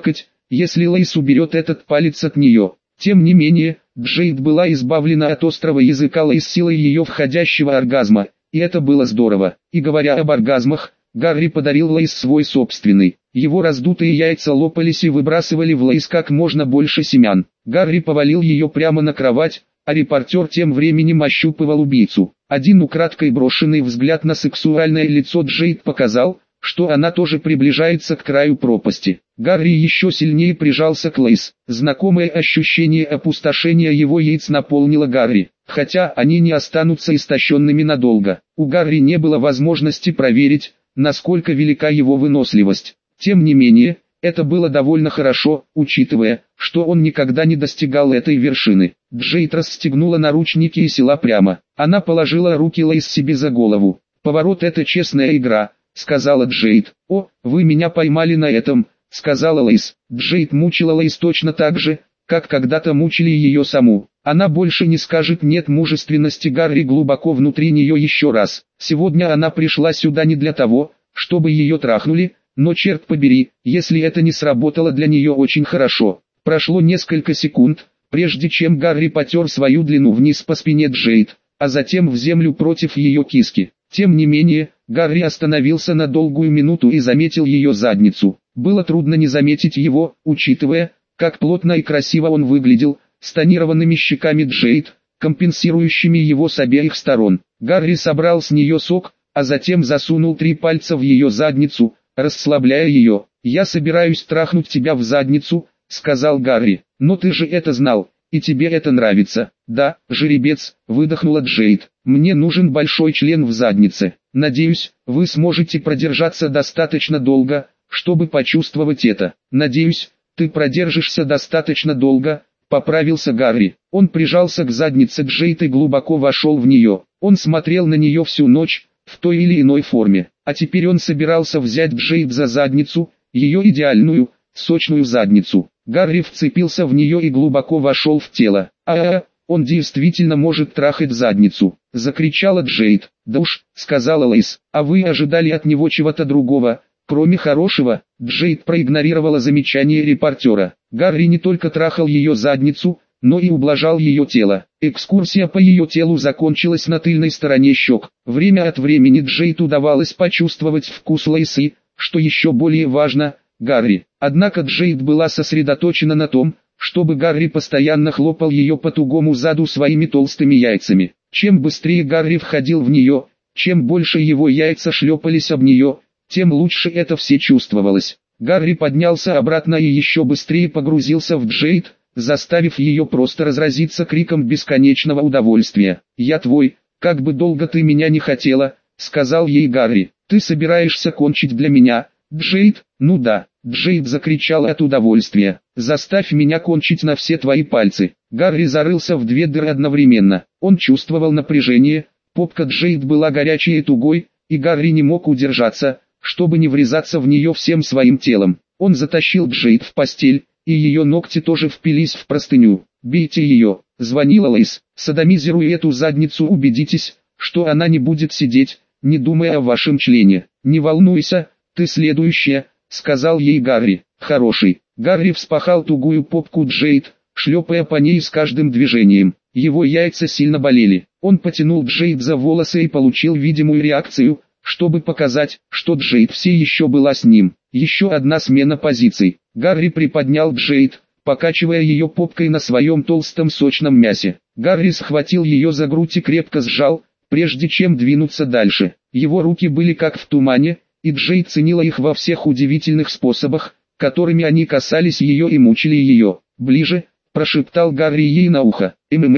если Лейс уберет этот палец от нее. Тем не менее, Джейд была избавлена от острого языка Лейс силой ее входящего оргазма, и это было здорово. И говоря об оргазмах, Гарри подарил Лейс свой собственный. Его раздутые яйца лопались и выбрасывали в Лейс как можно больше семян. Гарри повалил ее прямо на кровать, а репортер тем временем ощупывал убийцу. Один украдкой брошенный взгляд на сексуальное лицо Джейд показал, что она тоже приближается к краю пропасти. Гарри еще сильнее прижался к Лейс. Знакомое ощущение опустошения его яиц наполнило Гарри, хотя они не останутся истощенными надолго. У Гарри не было возможности проверить, насколько велика его выносливость. Тем не менее, это было довольно хорошо, учитывая, что он никогда не достигал этой вершины. Джейд расстегнула наручники и села прямо. Она положила руки Лейс себе за голову. «Поворот — это честная игра», — сказала Джейд. «О, вы меня поймали на этом», — сказала Лейс. Джейд мучила Лейс точно так же, как когда-то мучили ее саму. Она больше не скажет «нет» мужественности Гарри глубоко внутри нее еще раз. Сегодня она пришла сюда не для того, чтобы ее трахнули, но черт побери, если это не сработало для нее очень хорошо. Прошло несколько секунд, прежде чем Гарри потер свою длину вниз по спине Джейд, а затем в землю против ее киски. Тем не менее, Гарри остановился на долгую минуту и заметил ее задницу. Было трудно не заметить его, учитывая, как плотно и красиво он выглядел, с тонированными щеками Джейд, компенсирующими его с обеих сторон. Гарри собрал с нее сок, а затем засунул 3 пальца в ее задницу, расслабляя ее. «Я собираюсь трахнуть тебя в задницу», — сказал Гарри. «Но ты же это знал, и тебе это нравится». «Да, жеребец», — выдохнула Джейд. «Мне нужен большой член в заднице. Надеюсь, вы сможете продержаться достаточно долго, чтобы почувствовать это». «Надеюсь, ты продержишься достаточно долго», — поправился Гарри. Он прижался к заднице Джейд и глубоко вошел в нее. Он смотрел на нее всю ночь, в той или иной форме. А теперь он собирался взять Джейд за задницу, ее идеальную, сочную задницу. Гарри вцепился в нее и глубоко вошел в тело. Он действительно может трахать задницу», — закричала Джейд. «Да уж», — сказала Лейс, — «а вы ожидали от него чего-то другого, кроме хорошего?» Джейд проигнорировала замечание репортера. Гарри не только трахал ее задницу, но и ублажал ее тело. Экскурсия по ее телу закончилась на тыльной стороне щек. Время от времени Джейд удавалось почувствовать вкус Лейс и, что еще более важно, Гарри. Однако Джейд была сосредоточена на том, чтобы Гарри постоянно хлопал ее по тугому заду своими толстыми яйцами. Чем быстрее Гарри входил в нее, чем больше его яйца шлепались об нее, тем лучше это все чувствовалось. Гарри поднялся обратно и еще быстрее погрузился в Джейд, заставив ее просто разразиться криком бесконечного удовольствия. «Я твой, как бы долго ты меня не хотела», — сказал ей Гарри. «Ты собираешься кончить для меня, Джейд?» «Ну да», — Джейд закричала от удовольствия. «Заставь меня кончить на все твои пальцы». Гарри зарылся в 2 дыры одновременно. Он чувствовал напряжение, попка Джейд была горячей и тугой, и Гарри не мог удержаться, чтобы не врезаться в нее всем своим телом. Он затащил Джейд в постель, и ее ногти тоже впились в простыню. «Бейте ее», — звонила Лейс. «Содомизируя эту задницу, убедитесь, что она не будет сидеть, не думая о вашем члене. Не волнуйся, ты следующая», — сказал ей Гарри. «Хороший». Гарри вспахал тугую попку Джейд, шлепая по ней с каждым движением. Его яйца сильно болели. Он потянул Джейд за волосы и получил видимую реакцию, чтобы показать, что Джейд все еще была с ним. Еще одна смена позиций. Гарри приподнял Джейд, покачивая ее попкой на своем толстом сочном мясе. Гарри схватил ее за грудь и крепко сжал, прежде чем двинуться дальше. Его руки были как в тумане, и Джейд ценила их во всех удивительных способах, которыми они касались ее и мучили ее. «Ближе», — прошептал Гарри ей на ухо.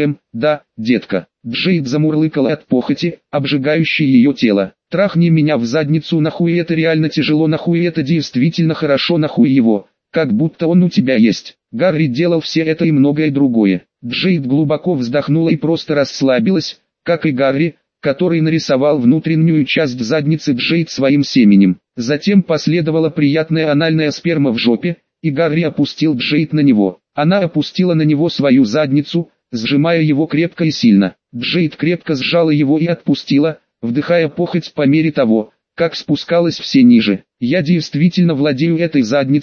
Да, детка». Джейд замурлыкала от похоти, обжигающей ее тело. «Трахни меня в задницу, нахуй это реально тяжело, нахуй это действительно хорошо, нахуй его, как будто он у тебя есть». Гарри делал все это и многое другое. Джейд глубоко вздохнула и просто расслабилась, как и Гарри, который нарисовал внутреннюю часть задницы Джейд своим семенем. Затем последовала приятная анальная сперма в жопе, и Гарри опустил Джейд на него. Она опустила на него свою задницу, сжимая его крепко и сильно. Джейд крепко сжала его и отпустила, вдыхая похоть по мере того, как спускалась все ниже. «Я действительно владею этой задницей», —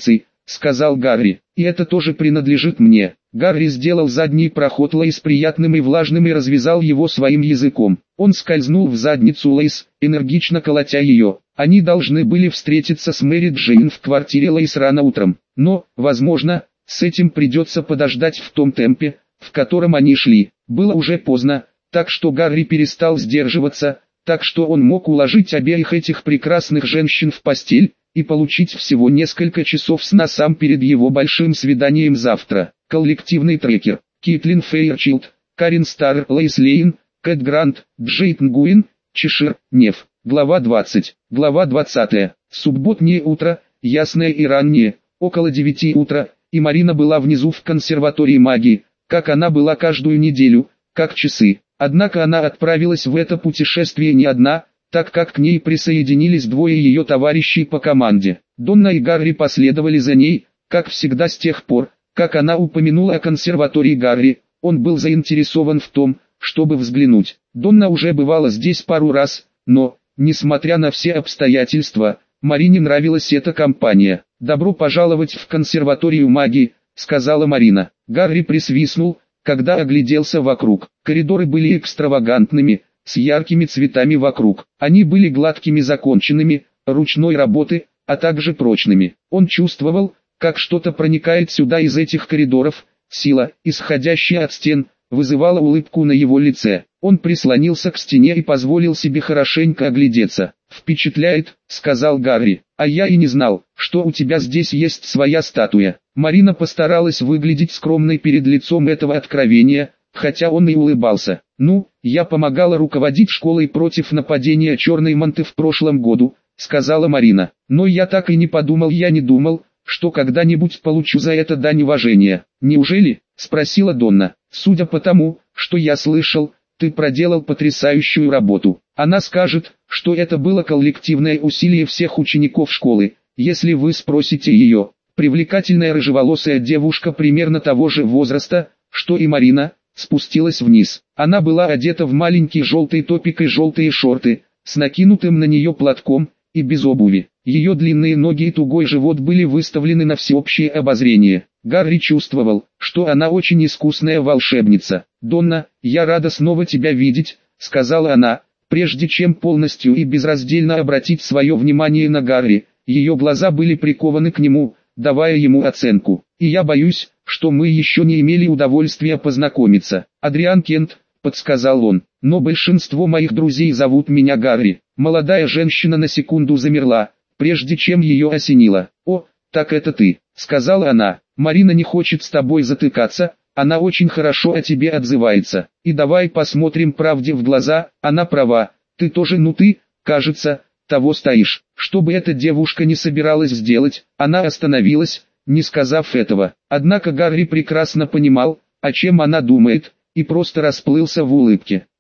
сказал Гарри, и это тоже принадлежит мне. Гарри сделал задний проход Лейс приятным и влажным и развязал его своим языком. Он скользнул в задницу Лейс, энергично колотя ее. Они должны были встретиться с Мэри Джейн в квартире Лейс рано утром. Но, возможно, с этим придется подождать в том темпе, в котором они шли. Было уже поздно, так что Гарри перестал сдерживаться, так что он мог уложить обеих этих прекрасных женщин в постель и получить всего несколько часов сна сам перед его большим свиданием завтра. Коллективный трекер. Китлин Фейерчилд, Карин Старр, Лейс Лейн, Кэт Грант, Джейд Нгуин, Чешир, Нев. Глава 20. Глава 20. Субботнее утро, ясное и раннее, около 9 утра, и Марина была внизу в консерватории магии, как она была каждую неделю, как часы. Однако она отправилась в это путешествие не одна, так как к ней присоединились двое ее товарищей по команде. Донна и Гарри последовали за ней, как всегда с тех пор, как она упомянула о консерватории Гарри. Он был заинтересован в том, чтобы взглянуть. Донна уже бывала здесь пару раз, но, несмотря на все обстоятельства, Марине нравилась эта компания. «Добро пожаловать в консерваторию магии», — сказала Марина. Гарри присвистнул, когда огляделся вокруг. Коридоры были экстравагантными, с яркими цветами вокруг. Они были гладкими, законченными, ручной работы, а также прочными. Он чувствовал, как что-то проникает сюда из этих коридоров. Сила, исходящая от стен, вызывала улыбку на его лице. Он прислонился к стене и позволил себе хорошенько оглядеться. «Впечатляет», — сказал Гарри. «А я и не знал, что у тебя здесь есть своя статуя». Марина постаралась выглядеть скромной перед лицом этого откровения, хотя он и улыбался. «Ну, я помогала руководить школой против нападения Черной Манты в прошлом году», — сказала Марина. «Но я так и не думал, что когда-нибудь получу за это дань уважения». «Неужели?» — спросила Донна. «Судя по тому, что я слышал, ты проделал потрясающую работу. Она скажет, что это было коллективное усилие всех учеников школы, если вы спросите ее». Привлекательная рыжеволосая девушка примерно того же возраста, что и Марина, спустилась вниз. Она была одета в маленький желтый топик и желтые шорты, с накинутым на нее платком, и без обуви. Ее длинные ноги и тугой живот были выставлены на всеобщее обозрение. Гарри чувствовал, что она очень искусная волшебница. «Донна, я рада снова тебя видеть», — сказала она, прежде чем полностью и безраздельно обратить свое внимание на Гарри. Ее глаза были прикованы к нему, давая ему оценку. «И я боюсь, что мы еще не имели удовольствия познакомиться». «Адриан Кент», — подсказал он, — «но большинство моих друзей зовут меня Гарри». Молодая женщина на секунду замерла, прежде чем ее осенило. «О, так это ты», — сказала она. «Марина не хочет с тобой затыкаться, она очень хорошо о тебе отзывается. И давай посмотрим правде в глаза, она права, ты тоже, кажется, того стоишь». Что бы эта девушка не собиралась сделать, она остановилась, не сказав этого. Однако Гарри прекрасно понимал, о чем она думает, и просто расплылся в улыбке.